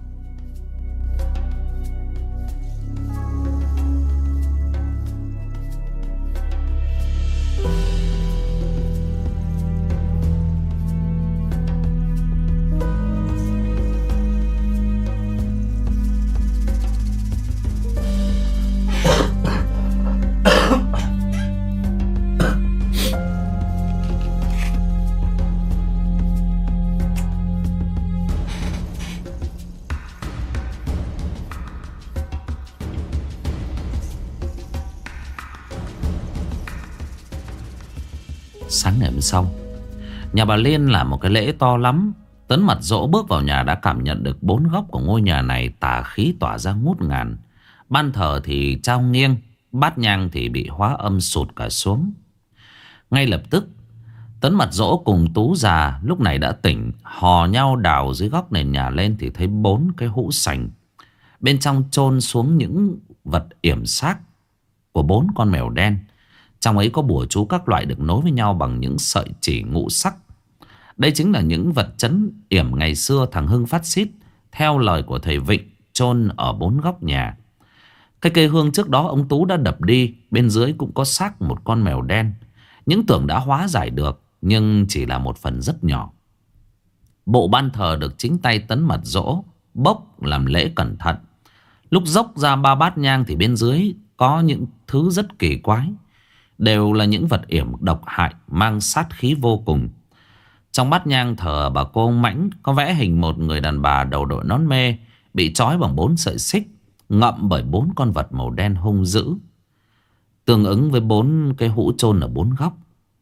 Sáng ngày hôm sau, nhà bà Liên làm một cái lễ to lắm. Tấn Mặt Dỗ bước vào nhà đã cảm nhận được bốn góc của ngôi nhà này tà khí tỏa ra ngút ngàn. Ban thờ thì trao nghiêng, bát nhang thì bị hóa âm sụt cả xuống. Ngay lập tức, Tấn Mặt Dỗ cùng Tú già lúc này đã tỉnh, hò nhau đào dưới góc nền nhà lên thì thấy 4 cái hũ sành. Bên trong chôn xuống những vật yểm xác của 4 con mèo đen. Trong ấy có bùa chú các loại được nối với nhau bằng những sợi chỉ ngũ sắc. Đây chính là những vật trấn yểm ngày xưa thằng Hưng phát xít theo lời của thầy Vịnh chôn ở 4 góc nhà. Cái cây hương trước đó ông Tú đã đập đi, bên dưới cũng có xác một con mèo đen. Những tưởng đã hóa giải được, nhưng chỉ là một phần rất nhỏ. Bộ ban thờ được chính tay Tấn Mặt Dỗ bốc làm lễ cẩn thận. Lúc dốc ra 3 bát nhang thì bên dưới có những thứ rất kỳ quái, đều là những vật yểm độc hại mang sát khí vô cùng. Trong bát nhang thờ bà cô Mãnh có vẽ hình một người đàn bà đầu đội nón mê, bị trói bằng 4 sợi xích, ngậm bởi 4 con vật màu đen hung dữ, tương ứng với 4 cái hũ chôn ở 4 góc.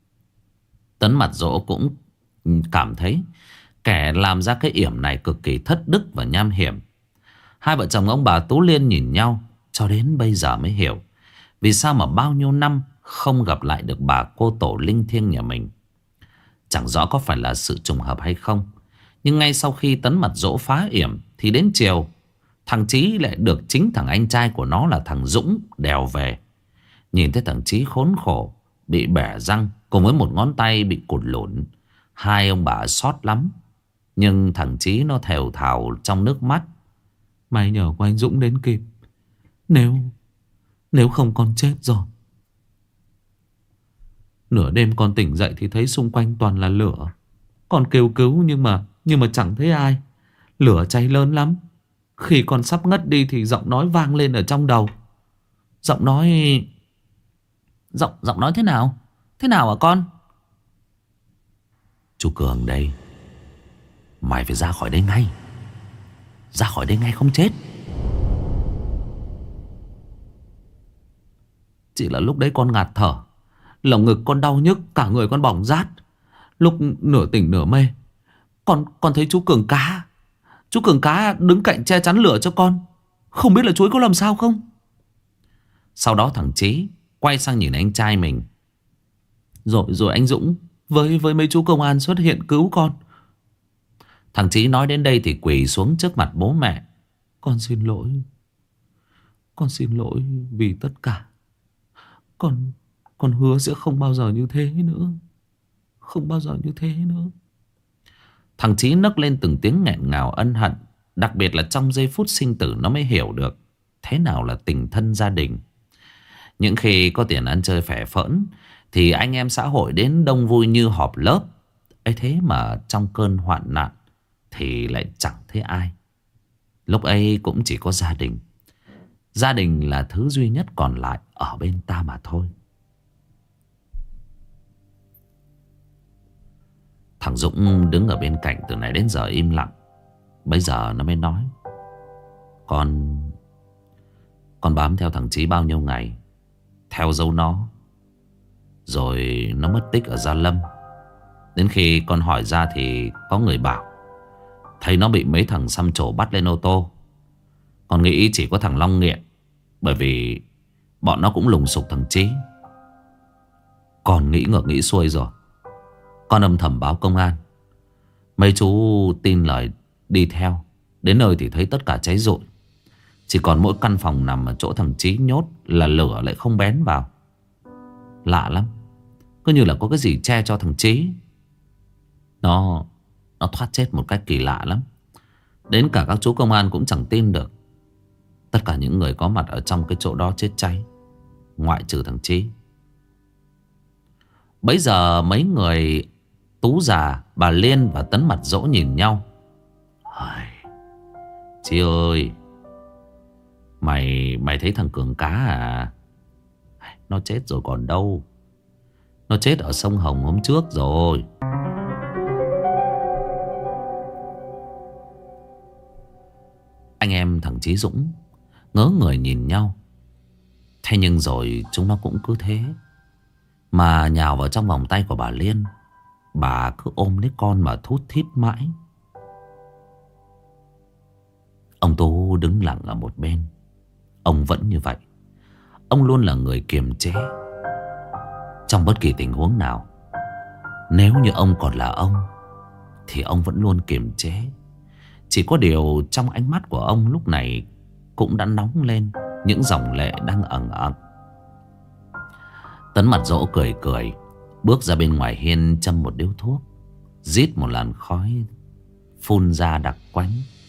Tấn Mặt Dỗ cũng cảm thấy kẻ làm ra cái yểm này cực kỳ thất đức và nham hiểm. Hai vợ chồng ông bà Tú Liên nhìn nhau, cho đến bây giờ mới hiểu vì sao mà bao nhiêu năm không gặp lại được bà cô tổ linh thiêng nhà mình. Chẳng rõ có phải là sự trùng hợp hay không, nhưng ngay sau khi Tấn Mặt Dỗ phá yểm thì đến chiều, thằng Chí lại được chính thằng anh trai của nó là thằng Dũng đèo về. Nhìn thấy thằng Chí khốn khổ, bị bẻ răng cùng với một ngón tay bị cụt lủn, hai ông bà xót lắm. Nhưng thằng Chí nó thều thào trong nước mắt: "May nhờ có anh Dũng đến kịp, Nếu không con chết rồi. Nửa đêm con tỉnh dậy thì thấy xung quanh toàn là lửa. Con kêu cứu nhưng mà chẳng thấy ai. Lửa cháy lớn lắm. Khi con sắp ngất đi thì giọng nói vang lên ở trong đầu. Giọng nói... Giọng nói thế nào? Thế nào hả con? Chú Cường đây. Mày phải ra khỏi đây ngay. Ra khỏi đây ngay không chết. Chỉ là lúc đấy con ngạt thở. Lồng ngực con đau nhức. Cả người con bỏng rát. Lúc nửa tỉnh nửa mê, Con thấy chú Cường Cá. Chú Cường Cá đứng cạnh che chắn lửa cho con. Không biết là chú ấy có làm sao không? Sau đó thằng Chí quay sang nhìn anh trai mình. Rồi anh Dũng với mấy chú công an xuất hiện cứu con. Thằng Chí nói đến đây thì quỳ xuống trước mặt bố mẹ. Con xin lỗi. Con xin lỗi vì tất cả. Con hứa sẽ không bao giờ như thế nữa. Không bao giờ như thế nữa. Thằng Chí nấc lên từng tiếng nghẹn ngào ân hận. Đặc biệt là trong giây phút sinh tử nó mới hiểu được thế nào là tình thân gia đình. Những khi có tiền ăn chơi phẻ phỡn thì anh em xã hội đến đông vui như họp lớp. Ấy thế mà trong cơn hoạn nạn thì lại chẳng thấy ai. Lúc ấy cũng chỉ có gia đình. Gia đình là thứ duy nhất còn lại ở bên ta mà thôi. Thằng Dũng đứng ở bên cạnh từ nãy đến giờ im lặng. Bây giờ nó mới nói. Con bám theo thằng Chí bao nhiêu ngày, theo dấu nó. Rồi nó mất tích ở Gia Lâm. Đến khi con hỏi ra thì có người bảo thấy nó bị mấy thằng xăm trổ bắt lên ô tô. Con nghĩ chỉ có thằng Long nghiện, bởi vì bọn nó cũng lùng sục thằng Chí. Con nghĩ ngược nghĩ xuôi rồi. Con âm thầm báo công an. Mấy chú tin lời đi theo. Đến nơi thì thấy tất cả cháy rụi. Chỉ còn mỗi căn phòng nằm ở chỗ thằng Chí nhốt là lửa lại không bén vào. Lạ lắm. Cứ như là có cái gì che cho thằng Chí. Nó thoát chết một cách kỳ lạ lắm. Đến cả các chú công an cũng chẳng tin được. Tất cả những người có mặt ở trong cái chỗ đó chết cháy, ngoại trừ thằng Chí. Bấy giờ mấy người Tú già, bà Liên và Tấn Mặt Dỗ nhìn nhau. Chí ơi, Mày thấy thằng Cường Cá à? Nó chết rồi còn đâu. Nó chết ở sông Hồng hôm trước rồi. Anh em thằng Chí Dũng ngớ người nhìn nhau. Thế nhưng rồi chúng nó cũng cứ thế mà nhào vào trong vòng tay của bà Liên. Bà cứ ôm lấy con mà thút thít mãi. Ông Tú đứng lặng ở một bên. Ông vẫn như vậy. Ông luôn là người kiềm chế. Trong bất kỳ tình huống nào, nếu như ông còn là ông thì ông vẫn luôn kiềm chế. Chỉ có điều trong ánh mắt của ông lúc này cũng đã nóng lên những dòng lệ đang ẩn ẩn. Tấn Mặt Dỗ cười cười, bước ra bên ngoài hiên châm một điếu thuốc, rít một làn khói phun ra đặc quánh.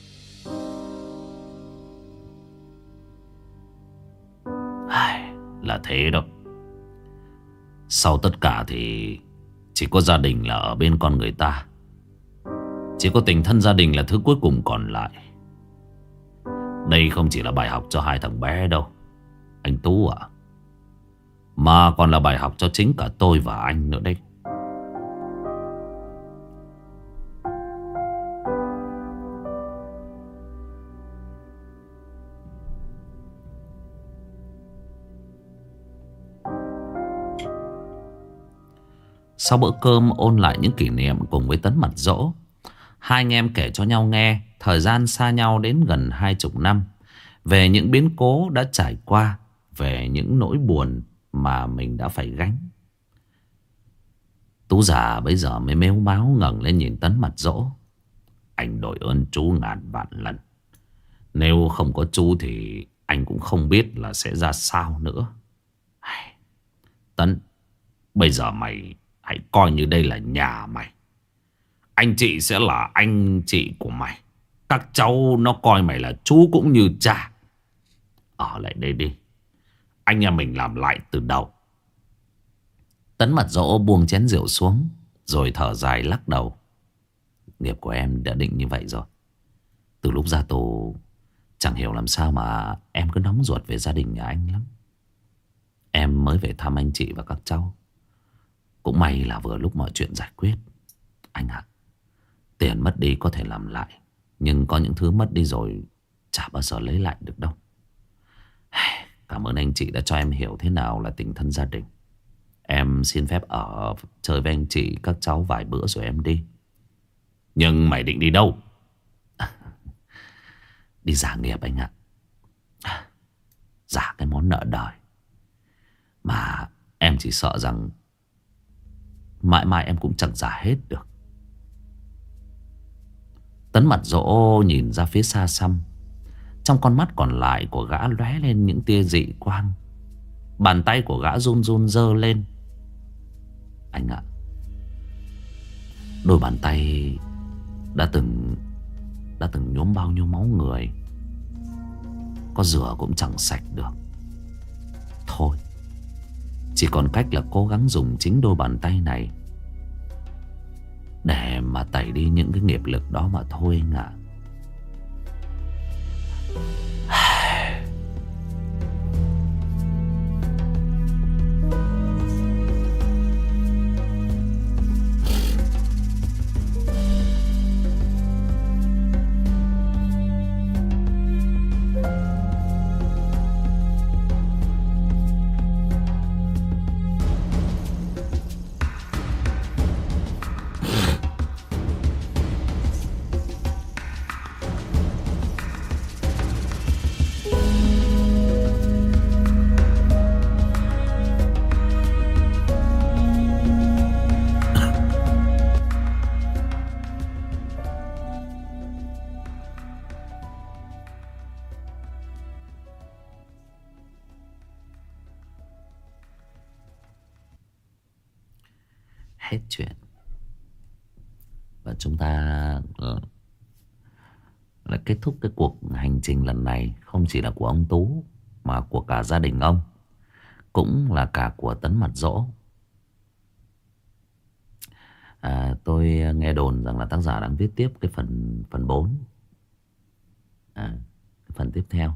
Là thế đó. Sau tất cả thì chỉ có gia đình là ở bên con người ta. Chỉ có tình thân gia đình là thứ cuối cùng còn lại. Đây không chỉ là bài học cho hai thằng bé đâu, anh Tú ạ, mà còn là bài học cho chính cả tôi và anh nữa đấy. Sau bữa cơm ôn lại những kỷ niệm cùng với Tấn Mặt Dỗ, hai anh em kể cho nhau nghe thời gian xa nhau đến gần 20 năm, về những biến cố đã trải qua, về những nỗi buồn mà mình đã phải gánh. Tú già bây giờ mới mếu máo ngẩng lên nhìn Tấn Mặt Dỗ. Anh đội ơn chú ngàn vạn lần. Nếu không có chú thì anh cũng không biết là sẽ ra sao nữa. Tấn, bây giờ mày hãy coi như đây là nhà mày. Anh chị sẽ là anh chị của mày. Các cháu nó coi mày là chú cũng như cha. Ở lại đây đi. Anh em mình làm lại từ đầu. Tấn Mặt Dỗ buông chén rượu xuống, rồi thở dài lắc đầu. Nghiệp của em đã định như vậy rồi. Từ lúc ra tù, chẳng hiểu làm sao mà em cứ nóng ruột về gia đình nhà anh lắm. Em mới về thăm anh chị và các cháu. Cũng may là vừa lúc mọi chuyện giải quyết. Anh ạ, tiền mất đi có thể làm lại, nhưng có những thứ mất đi rồi chả bao giờ lấy lại được đâu. Cảm ơn anh chị đã cho em hiểu thế nào là tình thân gia đình. Em xin phép ở chơi với anh chị các cháu vài bữa rồi em đi. Nhưng mày định đi đâu? Đi trả nghiệp anh ạ. Trả cái món nợ đời mà em chỉ sợ rằng mãi mãi em cũng chẳng trả hết được. Tấn Mặt Dỗ nhìn ra phía xa xăm. Trong con mắt còn lại của gã lóe lên những tia dị quang. Bàn tay của gã run run giơ lên. Anh ạ, đôi bàn tay đã từng nhuốm bao nhiêu máu người, có rửa cũng chẳng sạch được. Thôi, chỉ còn cách là cố gắng dùng chính đôi bàn tay này để mà tẩy đi những cái nghiệp lực đó mà thôi anh ạ. Hết chuyện. Và chúng ta là kết thúc cái cuộc hành trình lần này. Không chỉ là của ông Tú mà của cả gia đình ông, cũng là cả của Tấn Mặt Dỗ. Tôi nghe đồn rằng là tác giả đang viết tiếp cái phần 4, cái phần tiếp theo.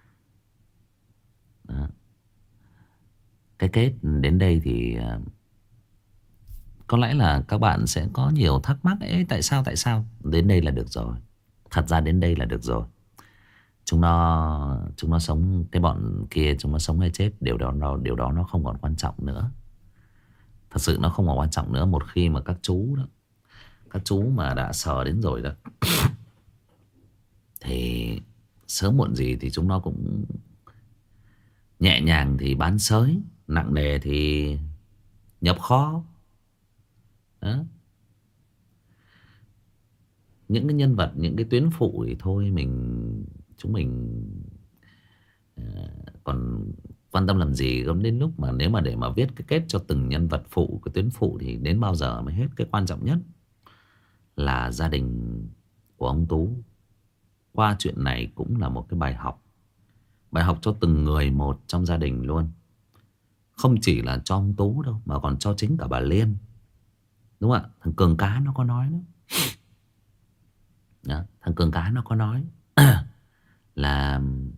Đó. Cái kết đến đây thì có lẽ là các bạn sẽ có nhiều thắc mắc ấy, tại sao đến đây là được rồi. Thật ra đến đây là được rồi. Chúng nó sống, cái bọn kia chúng nó sống hay chết, điều đó nó không còn quan trọng nữa. Thật sự nó không còn quan trọng nữa. Một khi mà các chú mà đã sờ đến rồi đó thì sớm muộn gì thì chúng nó cũng nhẹ nhàng thì bán sới, nặng nề thì nhập kho. Đó. Những cái nhân vật, những cái tuyến phụ thì thôi chúng mình còn quan tâm làm gì. Còn đến lúc mà nếu mà để mà viết cái kết cho từng nhân vật phụ, cái tuyến phụ thì đến bao giờ mới hết. Cái quan trọng nhất là gia đình của ông Tú qua chuyện này cũng là một cái bài học. Bài học cho từng người một trong gia đình luôn. Không chỉ là cho ông Tú đâu, mà còn cho chính cả bà Liên. Đúng không ạ? Thằng Cường Cá nó có nói đó. Thằng Cường Cá nó có nói là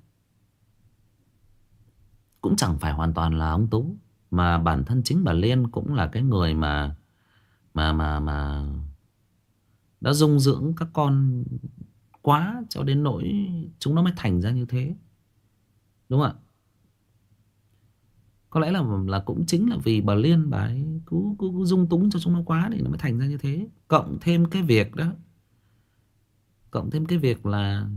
cũng chẳng phải hoàn toàn là ông Tú, mà bản thân chính bà Liên cũng là cái người mà đã dung dưỡng các con quá, cho đến nỗi chúng nó mới thành ra như thế. Đúng không ạ? Có lẽ là cũng chính là vì bà Liên bà ấy cứ dung túng cho chúng nó quá thì nó mới thành ra như thế. Cộng thêm cái việc đó, cộng thêm cái việc là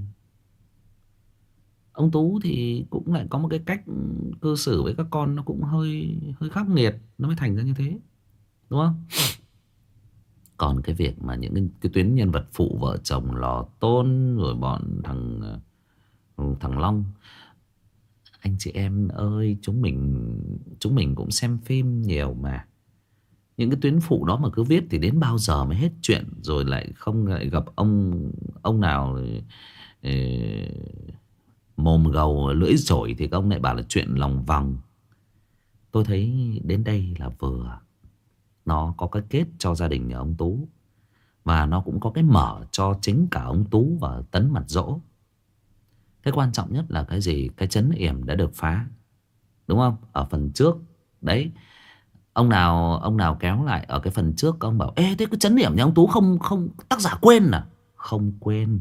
ông Tú thì cũng lại có một cái cách cư xử với các con nó cũng hơi khắc nghiệt, nó mới thành ra như thế. Đúng không? Còn cái việc mà những cái tuyến nhân vật phụ, vợ chồng Lò Tôn rồi bọn thằng Long, anh chị em ơi, chúng mình cũng xem phim nhiều mà. Những cái tuyến phụ đó mà cứ viết thì đến bao giờ mới hết chuyện. Rồi lại không lại gặp ông nào Mồm gầu lưỡi chổi thì các ông lại bảo là chuyện lòng vòng. Tôi thấy đến đây là vừa. Nó có cái kết cho gia đình nhà ông Tú, và nó cũng có cái mở cho chính cả ông Tú và Tấn Mặt Dỗ. Cái quan trọng nhất là cái gì? Cái trấn yểm đã được phá, đúng không? Ở phần trước đấy, ông nào kéo lại ở cái phần trước, ông bảo ê thế cái trấn yểm nhà ông Tú không tác giả quên à? Không quên.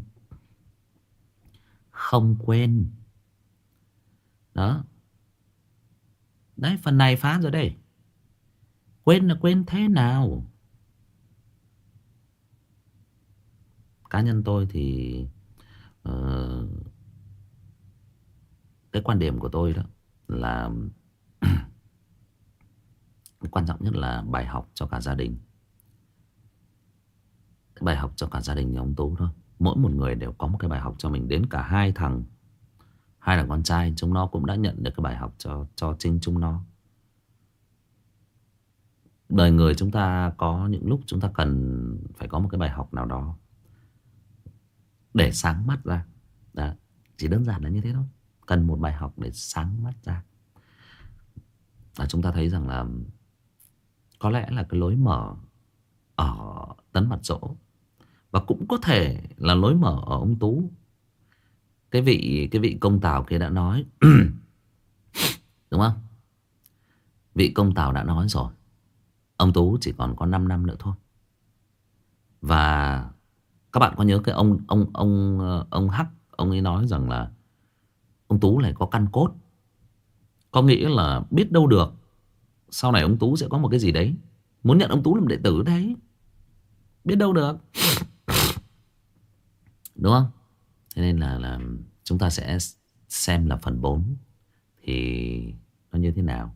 Không quên. Đó. Đấy, phần này phá rồi đây. Quên là quên thế nào? Cá nhân tôi thì cái quan điểm của tôi đó là quan trọng nhất là bài học cho cả gia đình. Cái bài học cho cả gia đình nhà ông Tú thôi. Mỗi một người đều có một cái bài học cho mình. Đến cả hai thằng con trai, chúng nó cũng đã nhận được cái bài học cho chính chúng nó. Đời người chúng ta có những lúc chúng ta cần phải có một cái bài học nào đó để sáng mắt ra. Đó. Chỉ đơn giản là như thế thôi. Cần một bài học để sáng mắt ra. Và chúng ta thấy rằng là có lẽ là cái lối mở ở Tấn Mặt Dỗ, và cũng có thể là lối mở ở ông Tú. Cái vị công tào kia đã nói đúng không? Vị công tào đã nói rồi, ông Tú chỉ còn có 5 năm nữa thôi. Và các bạn có nhớ cái ông Hắc, ông ấy nói rằng là ông Tú này có căn cốt, có nghĩa là biết đâu được sau này ông Tú sẽ có một cái gì đấy muốn nhận ông Tú làm đệ tử đấy. Biết đâu được, đúng không? Thế nên là chúng ta sẽ xem là phần 4 thì nó như thế nào.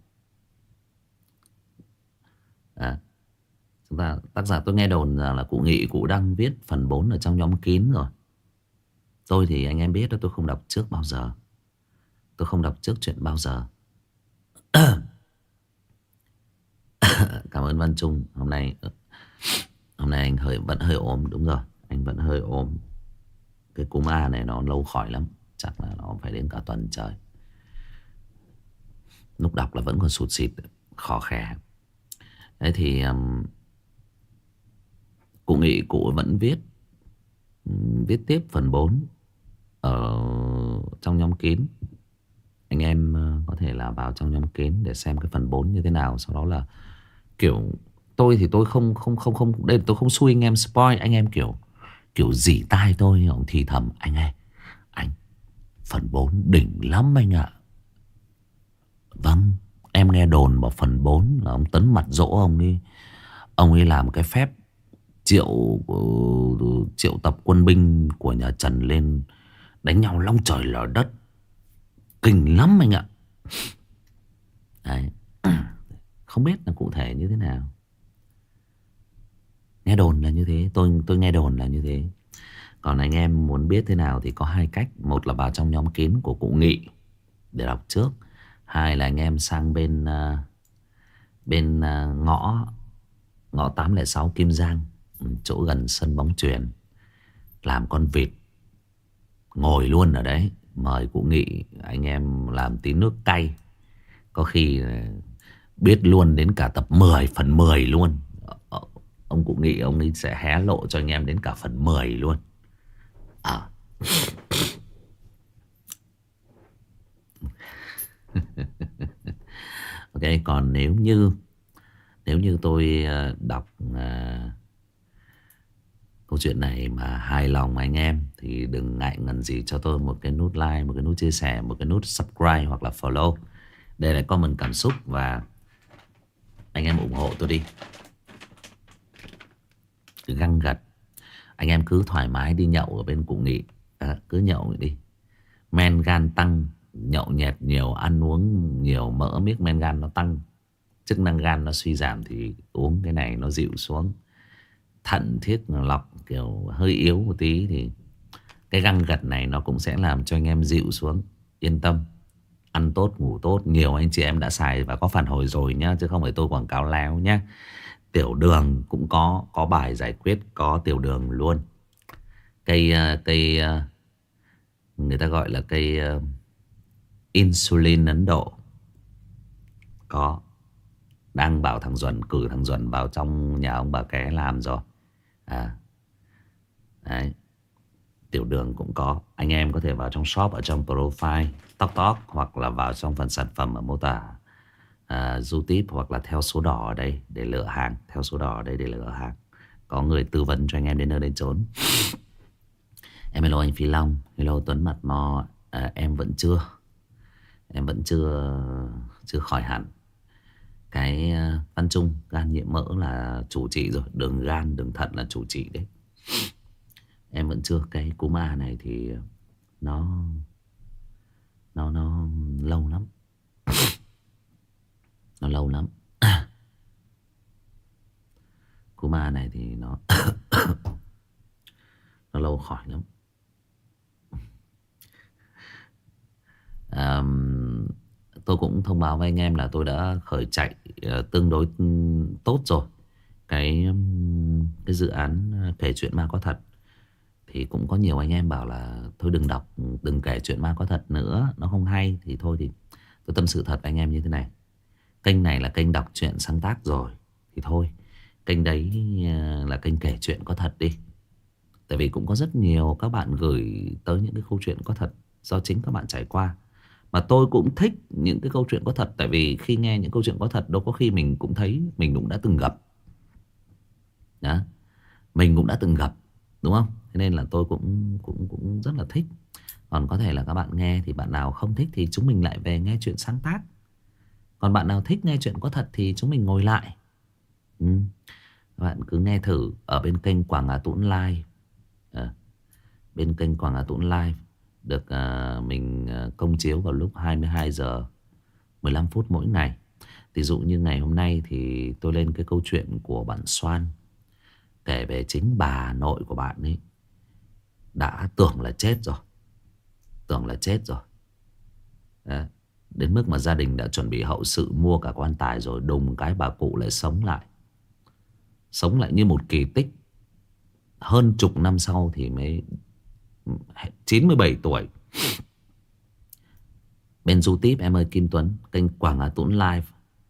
Chúng ta, tác giả tôi nghe đồn rằng là cụ Nghị cụ đang viết phần 4 ở trong nhóm kín rồi. Tôi thì anh em biết đó, tôi không đọc trước bao giờ. Tôi không đọc trước chuyện bao giờ. Cảm ơn Văn Trung. Hôm nay anh vẫn hơi ốm. Đúng rồi, anh vẫn hơi ốm. Cái cúm A này nó lâu khỏi lắm. Chắc là nó phải đến cả tuần trời. Lúc đọc là vẫn còn sụt xịt, khó khè. Đấy thì cụ Nghị cụ vẫn viết tiếp phần 4 ở trong nhóm kín. Anh em có thể là vào trong nhóm kín để xem cái phần 4 như thế nào. Sau đó là kiểu tôi thì tôi không đây, tôi không xui anh em spoil. Anh em kiểu dỉ tai tôi, ông thì thầm anh ơi, anh phần 4 đỉnh lắm anh ạ. Vâng, em nghe đồn vào phần 4 là ông Tấn Mặt Dỗ, ông ấy làm cái phép triệu tập quân binh của nhà Trần lên đánh nhau long trời lở đất, kinh lắm anh ạ. Đấy. Không biết là cụ thể như thế nào. Nghe đồn là như thế. Tôi nghe đồn là như thế. Còn anh em muốn biết thế nào thì có hai cách. Một là vào trong nhóm kín của cụ Nghị để đọc trước. Hai là anh em sang bên ngõ 806 Kim Giang, chỗ gần sân bóng chuyền, làm con vịt ngồi luôn ở đấy. Mời cụ Nghị, anh em làm tí nước cay, có khi biết luôn đến cả tập 10 phần 10 luôn. Ông cụ Nghị ông ấy sẽ hé lộ cho anh em đến cả phần 10 luôn. Ok, còn nếu như tôi đọc câu chuyện này mà hài lòng anh em thì đừng ngại ngần gì cho tôi một cái nút like, một cái nút chia sẻ, một cái nút subscribe hoặc là follow để lại comment cảm xúc, và anh em ủng hộ tôi đi. Găng gật. Anh em cứ thoải mái đi nhậu ở bên cụ Nghị. Cứ nhậu đi. Men gan tăng, nhậu nhẹt nhiều, ăn uống nhiều, mỡ miếc men gan nó tăng, chức năng gan nó suy giảm, thì uống cái này nó dịu xuống. Thận thiết lọc kiểu hơi yếu một tí thì cái găng gật này nó cũng sẽ làm cho anh em dịu xuống. Yên tâm. Ăn tốt, ngủ tốt. Nhiều anh chị em đã xài và có phản hồi rồi nhá, chứ không phải tôi quảng cáo láo nhá. Tiểu đường cũng có bài giải quyết, có tiểu đường luôn. Cây Người ta gọi là cây insulin Ấn Độ. Có. Đang bảo thằng Duẩn, cử thằng Duẩn vào trong nhà ông bà Ké làm rồi. À, đấy. Tiểu đường cũng có. Anh em có thể vào trong shop, ở trong profile Tok Tok, hoặc là vào trong phần sản phẩm ở mô tả YouTube, hoặc là theo số đỏ ở đây để lựa hàng. Theo số đỏ ở đây để lựa hàng. Có người tư vấn cho anh em đến nơi đến chốn. Em hello anh Phi Long. Hello Tuấn Mặt Mò. Em vẫn chưa. Em vẫn chưa khỏi hẳn. Cái Văn Trung, gan nhiễm mỡ là chủ trị rồi. Đường gan, đường thận là chủ trị đấy. Em vẫn chưa. Cái cúm A này thì nó lâu lắm. Nó lâu lắm. Cúm A này thì nó nó lâu khỏi lắm. Tôi cũng thông báo với anh em là tôi đã khởi chạy tương đối tốt rồi. Cái dự án kể chuyện ma có thật. Thì cũng có nhiều anh em bảo là thôi đừng đọc, đừng kể chuyện ma có thật nữa, nó không hay. Thì thôi thì tôi tâm sự thật với anh em như thế này. Kênh này là kênh đọc truyện sáng tác rồi. Thì thôi, kênh đấy là kênh kể chuyện có thật đi. Tại vì cũng có rất nhiều các bạn gửi tới những cái câu chuyện có thật do chính các bạn trải qua. Mà tôi cũng thích những cái câu chuyện có thật. Tại vì khi nghe những câu chuyện có thật, đâu có khi mình cũng thấy mình cũng đã từng gặp. Đó. Mình cũng đã từng gặp, đúng không? Thế nên là tôi cũng rất là thích. Còn có thể là các bạn nghe thì bạn nào không thích thì chúng mình lại về nghe chuyện sáng tác. Còn bạn nào thích nghe chuyện có thật thì chúng mình ngồi lại. Các bạn cứ nghe thử ở bên kênh Quảng Hà Tũng Live. Bên kênh Quảng Hà Tũng Live được mình công chiếu vào lúc 22 giờ 15 phút mỗi ngày. Ví dụ như ngày hôm nay thì tôi lên cái câu chuyện của bạn Soan, kể về chính bà nội của bạn ấy đã tưởng là chết rồi. Tưởng là chết rồi. Đấy. Đến mức mà gia đình đã chuẩn bị hậu sự, mua cả quan tài rồi. Đùng cái bà cụ lại sống lại. Sống lại như một kỳ tích. Hơn chục năm sau thì mới 97 tuổi. Bên YouTube em ơi Kim Tuấn, kênh Quảng Hà Tũng Live.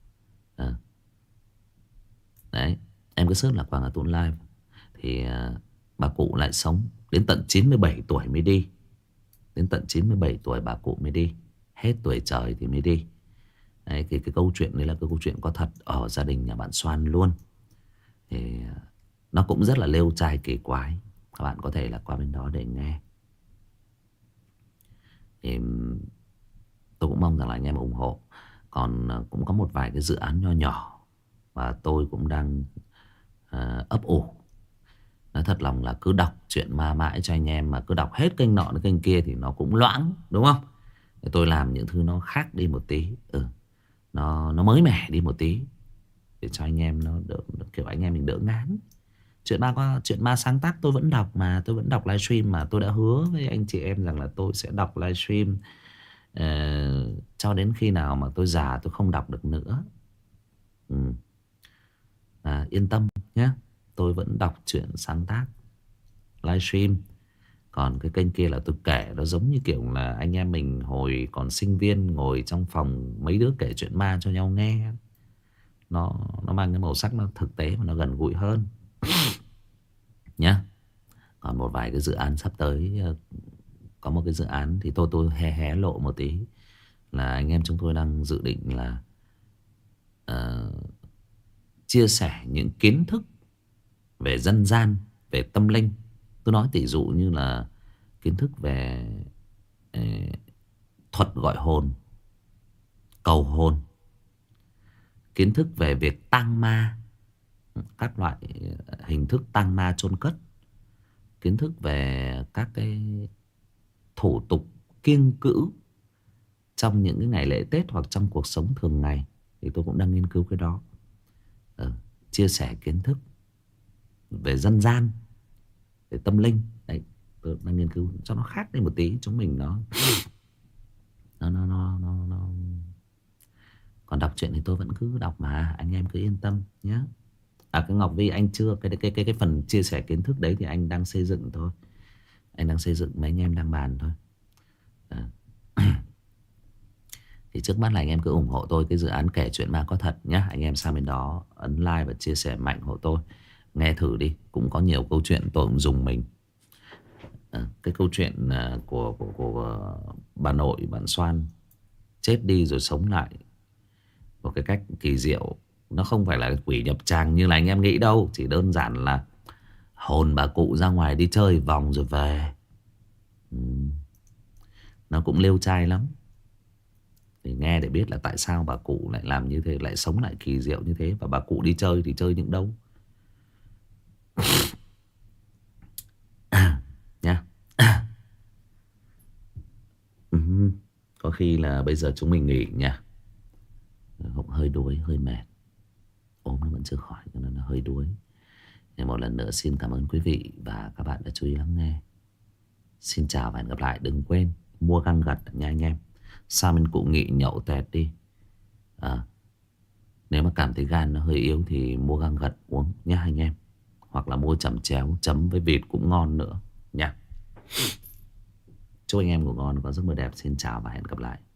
Đấy, em cứ search là Quảng Hà Tũng Live. Thì bà cụ lại sống đến tận 97 tuổi mới đi. Đến tận 97 tuổi bà cụ mới đi. Hết tuổi trời thì mới đi. Đấy, cái câu chuyện đấy là cái câu chuyện có thật ở gia đình nhà bạn Soan luôn. Thì nó cũng rất là lêu trai kỳ quái. Các bạn có thể là qua bên đó để nghe. Thì tôi cũng mong rằng là anh em ủng hộ. Còn cũng có một vài cái dự án nho nhỏ và tôi cũng đang ấp ủ. Nói thật lòng là cứ đọc chuyện ma mãi cho anh em, mà cứ đọc hết kênh nọ đến kênh kia thì nó cũng loãng, đúng không? Thì tôi làm những thứ nó khác đi một tí. Nó mới mẻ đi một tí để cho anh em nó đỡ, kiểu anh em mình đỡ ngán. Chuyện ma sáng tác tôi vẫn đọc mà. Tôi vẫn đọc livestream mà. Tôi đã hứa với anh chị em rằng là tôi sẽ đọc livestream cho đến khi nào mà tôi già tôi không đọc được nữa. Yên tâm nhé. Tôi vẫn đọc truyện sáng tác livestream. Còn cái kênh kia là tôi kể, nó giống như kiểu là anh em mình hồi còn sinh viên ngồi trong phòng mấy đứa kể chuyện ma cho nhau nghe. Nó mang cái màu sắc nó thực tế và nó gần gũi hơn nhá. Còn một vài cái dự án sắp tới. Có một cái dự án thì tôi hé lộ một tí. Là anh em chúng tôi đang dự định là chia sẻ những kiến thức về dân gian, về tâm linh. Tôi nói tỷ dụ như là kiến thức về thuật gọi hồn, cầu hồn, kiến thức về việc tang ma, các loại hình thức tang ma chôn cất, kiến thức về các cái thủ tục kiêng cữ trong những cái ngày lễ Tết hoặc trong cuộc sống thường ngày. Thì tôi cũng đang nghiên cứu cái đó. Chia sẻ kiến thức về dân gian, về tâm linh. Đấy, tôi đang nghiên cứu cho nó khác đi một tí. Chúng mình nó còn đọc truyện thì tôi vẫn cứ đọc mà. Anh em cứ yên tâm nhé. Cái Ngọc Vi anh chưa. Cái phần chia sẻ kiến thức đấy thì anh đang xây dựng thôi. Anh đang xây dựng, mấy anh em đang bàn thôi. Thì trước mắt là anh em cứ ủng hộ tôi cái dự án kể chuyện ma có thật nhá. Anh em sang bên đó ấn like và chia sẻ mạnh hộ tôi. Nghe thử đi, cũng có nhiều câu chuyện tôi cũng dùng mình. Cái câu chuyện của bà nội bạn Xoan chết đi rồi sống lại một cái cách kỳ diệu. Nó không phải là quỷ nhập tràng như là anh em nghĩ đâu. Chỉ đơn giản là hồn bà cụ ra ngoài đi chơi vòng rồi về. Nó cũng liêu trai lắm. Thì nghe để biết là tại sao bà cụ lại làm như thế, lại sống lại kỳ diệu như thế. Và bà cụ đi chơi thì chơi những đâu nha. Có khi là bây giờ chúng mình nghỉ nha. Cũng hơi đuối, hơi mệt. Ốm nó vẫn chưa khỏi cho nên là hơi đuối. Thì một lần nữa xin cảm ơn quý vị và các bạn đã chú ý lắng nghe. Xin chào và hẹn gặp lại. Đừng quên mua găng gật nha anh em. Sao mình cụ nghị nhậu tẹt đi. Nếu mà cảm thấy gan nó hơi yếu thì mua găng gật uống nha anh em. Hoặc là mua chẩm chéo chấm với vịt cũng ngon nữa nha. Chúc anh em ngủ ngon, có giấc mơ đẹp. Xin chào và hẹn gặp lại.